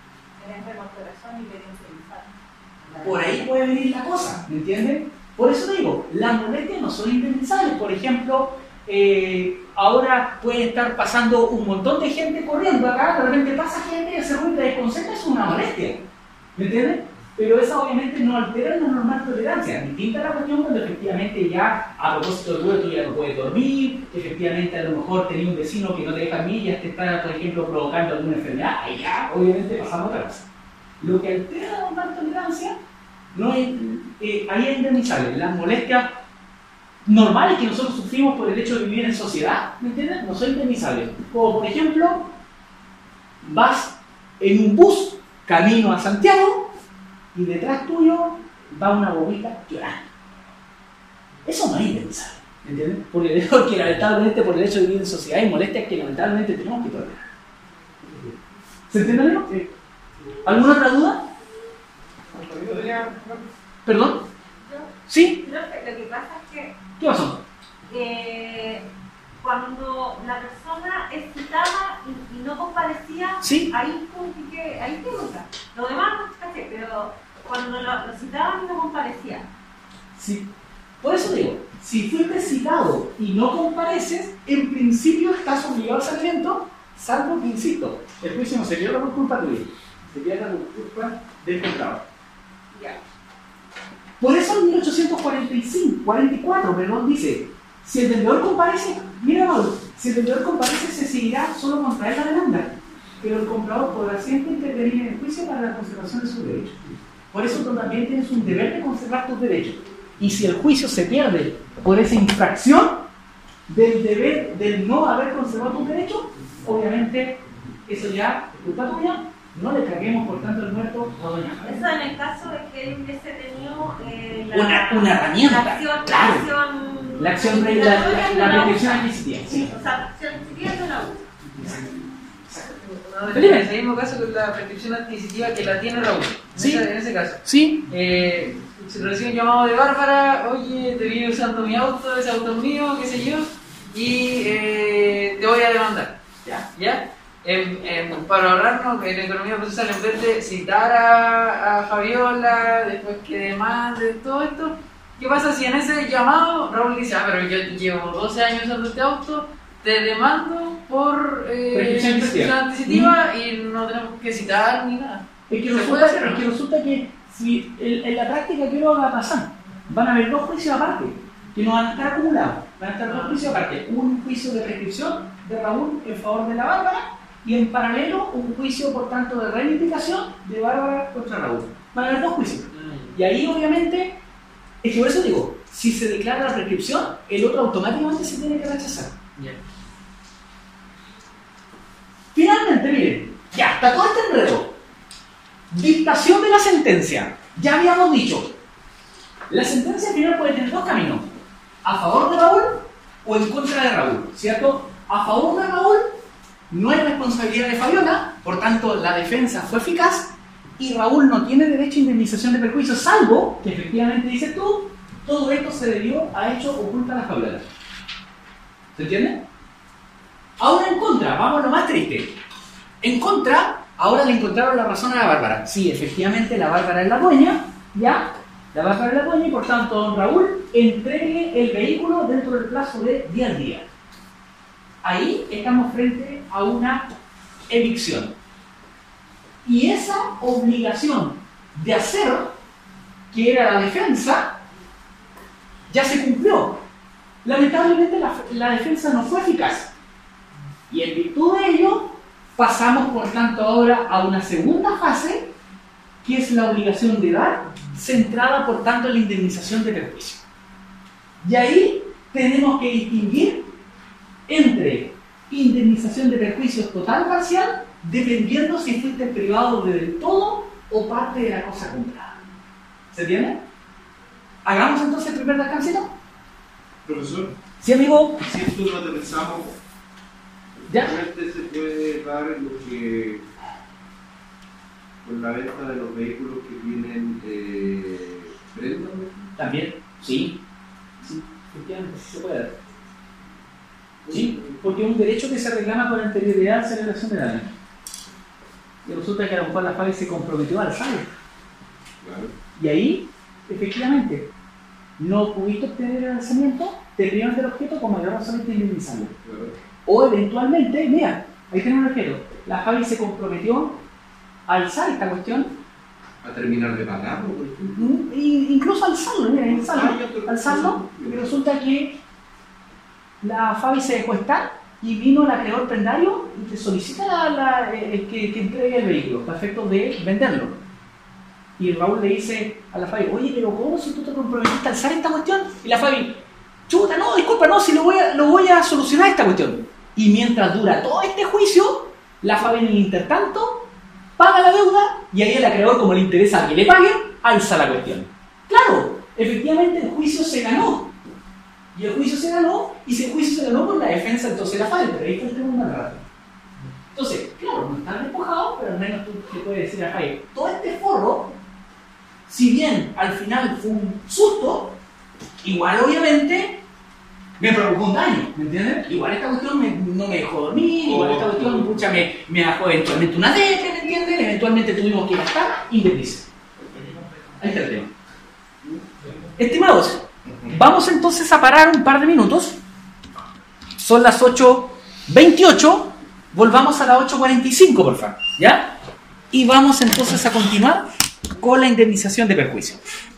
Por ahí puede venir la cosa, ¿me entienden? Por eso digo, las molestias no son indemnizables. Por ejemplo, ahora puede estar pasando un montón de gente corriendo acá, de repente pasa gente y hace ruido y desconcentra, es una molestia, ¿me entiendes? Pero esa obviamente no altera la normal tolerancia. Distinta la cuestión cuando efectivamente ya, a propósito del ruido, tú ya no puedes dormir, efectivamente a lo mejor tenías un vecino que no te deja dormir y ya te está, por ejemplo, provocando alguna enfermedad, ahí ya obviamente pasamos otra cosa. Lo que altera la normal tolerancia no es, ahí es indemnizable. Las molestias normales que nosotros sufrimos por el hecho de vivir en sociedad, ¿me entiendes? No son indemnizables. Como por ejemplo, vas en un bus camino a Santiago y detrás tuyo va una bobita llorando. Eso no es indemnizable, ¿me entiendes? Porque lamentablemente por el hecho de vivir en sociedad hay molestias que lamentablemente tenemos que tolerar. ¿Se entiende, amigo? Sí. ¿Alguna otra duda? ¿Perdón? ¿Sí? Creo que lo que pasa es que ¿Qué pasó? cuando la persona es citada y no comparecía, ¿Sí? ahí te gusta. Lo demás no caché, pero cuando lo citaban y no comparecía. Sí. Por eso digo, si fuiste citado y no compareces, en principio estás obligado al saneamiento, salvo que, insisto, el juicio no se pierda por culpa tuya, se pierda por culpa del comprador. Ya. Por eso en 1844, perdón, dice, si el vendedor comparece, mira Raúl, si el vendedor comparece se seguirá solo contraer la demanda, pero el comprador podrá siempre intervenir en el juicio para la conservación de sus derechos. Por eso tú también tienes un deber de conservar tus derechos. Y si el juicio se pierde por esa infracción del deber del no haber conservado tus derechos, obviamente eso ya es culpa tuya. No le carguemos por tanto el muerto a doña María. Eso en el caso de que él hubiese tenido una herramienta, la acción de la protección adquisitiva. Sí. O sea, la acción adquisitiva no la usa. En ese mismo caso con la prescripción adquisitiva que la tiene Raúl. Sí. En ese caso. Sí. Se recibe un llamado de Bárbara, oye, te vi usando mi auto, ese auto es mío, qué sé yo, y te voy a demandar. ¿Ya? Para ahorrarnos en economía procesal, en vez de citar a Fabiola, después que demande todo esto, ¿qué pasa si en ese llamado Raúl dice, pero yo llevo 12 años usando este auto, te demando por Prescripción prescripción adquisitiva y no tenemos que citar ni nada. Es que ¿Se puede hacer o no? resulta que si en la práctica, ¿qué lo va a pasar? Van a haber dos juicios aparte, que no van a estar acumulados. Van a estar dos juicios aparte. Un juicio de prescripción de Raúl en favor de la Bárbara y en paralelo un juicio, por tanto, de reivindicación de Bárbara contra Raúl. Van a haber dos juicios. Y ahí, obviamente, es que por eso digo, si se declara la prescripción, el otro automáticamente se tiene que rechazar. Bien. Finalmente, miren, ya está todo este enredo. Dictación de la sentencia. Ya habíamos dicho, la sentencia final puede tener dos caminos: a favor de Raúl o en contra de Raúl, ¿cierto? A favor de Raúl no hay responsabilidad de Fabiola, por tanto la defensa fue eficaz y Raúl no tiene derecho a indemnización de perjuicio, salvo que efectivamente dices tú, todo esto se debió a hecho oculta a la Fabiola. ¿Se entiende? Ahora en contra, vamos a lo más triste. En contra, ahora le encontraron la razón a la Bárbara. Sí, efectivamente la Bárbara es la dueña, ¿ya? La Bárbara es la dueña y por tanto don Raúl entregue el vehículo dentro del plazo de 10 días. Ahí estamos frente a una evicción. Y esa obligación de hacer, que era la defensa, ya se cumplió. Lamentablemente la defensa no fue eficaz. Y en virtud de ello, pasamos por tanto ahora a una segunda fase, que es la obligación de dar, centrada por tanto en la indemnización de perjuicio. Y ahí tenemos que distinguir entre indemnización de perjuicios total o parcial, dependiendo si fuiste privado del todo o parte de la cosa comprada. ¿Se entiende? Hagamos entonces el primer descansito. Profesor, Sí, amigo. si esto lo aterrizamos, ¿Ya? realmente se puede dar lo que con la venta de los vehículos que tienen prenda. También, sí. Sí, efectivamente, sí se puede dar. Sí, porque es un derecho que se reclama con anterioridad a la celebración de la ley. Y resulta que a lo mejor la FABI se comprometió al SAE. Claro. Y ahí, efectivamente, no pudiste obtener el lanzamiento, te privan del objeto como mayor razón de indemnizarlo. Claro. O eventualmente, mira, ahí tenemos el objeto. La FABI se comprometió a alzar esta cuestión, A terminar de pagarlo, por ejemplo. incluso alzarlo, mira, alzarlo, y resulta que la FABI se dejó estar y vino el acreedor prendario y te solicita que entregue el vehículo para efectos de venderlo. Y el Raúl le dice a la FABI, oye, pero ¿cómo si tú te comprometiste a alzar esta cuestión? Y la FABI, chuta, no, disculpa, no, si lo voy a solucionar esta cuestión. Y mientras dura todo este juicio, la FABI en el intertanto paga la deuda y ahí el acreedor, como le interesa que le paguen, alza la cuestión. Claro, efectivamente el juicio se ganó. Y el juicio se ganó, y ese juicio se ganó por la defensa entonces de la FABI, pero ahí está el tema de rato. Entonces, claro, no está despojado, pero al menos tú le puedes decir a FABI, todo este forro, si bien al final fue un susto, igual obviamente me provocó un daño, ¿me entiendes? Igual esta cuestión no me dejó dormir, igual esta cuestión pucha, me bajó eventualmente una depre, ¿me entiendes? Eventualmente tuvimos que gastar y indemnizar. Ahí está el tema. Estimados, vamos entonces a parar un par de minutos. Son las 8:28. Volvamos a las 8:45, por favor. ¿Ya? Y vamos entonces a continuar con la indemnización de perjuicio.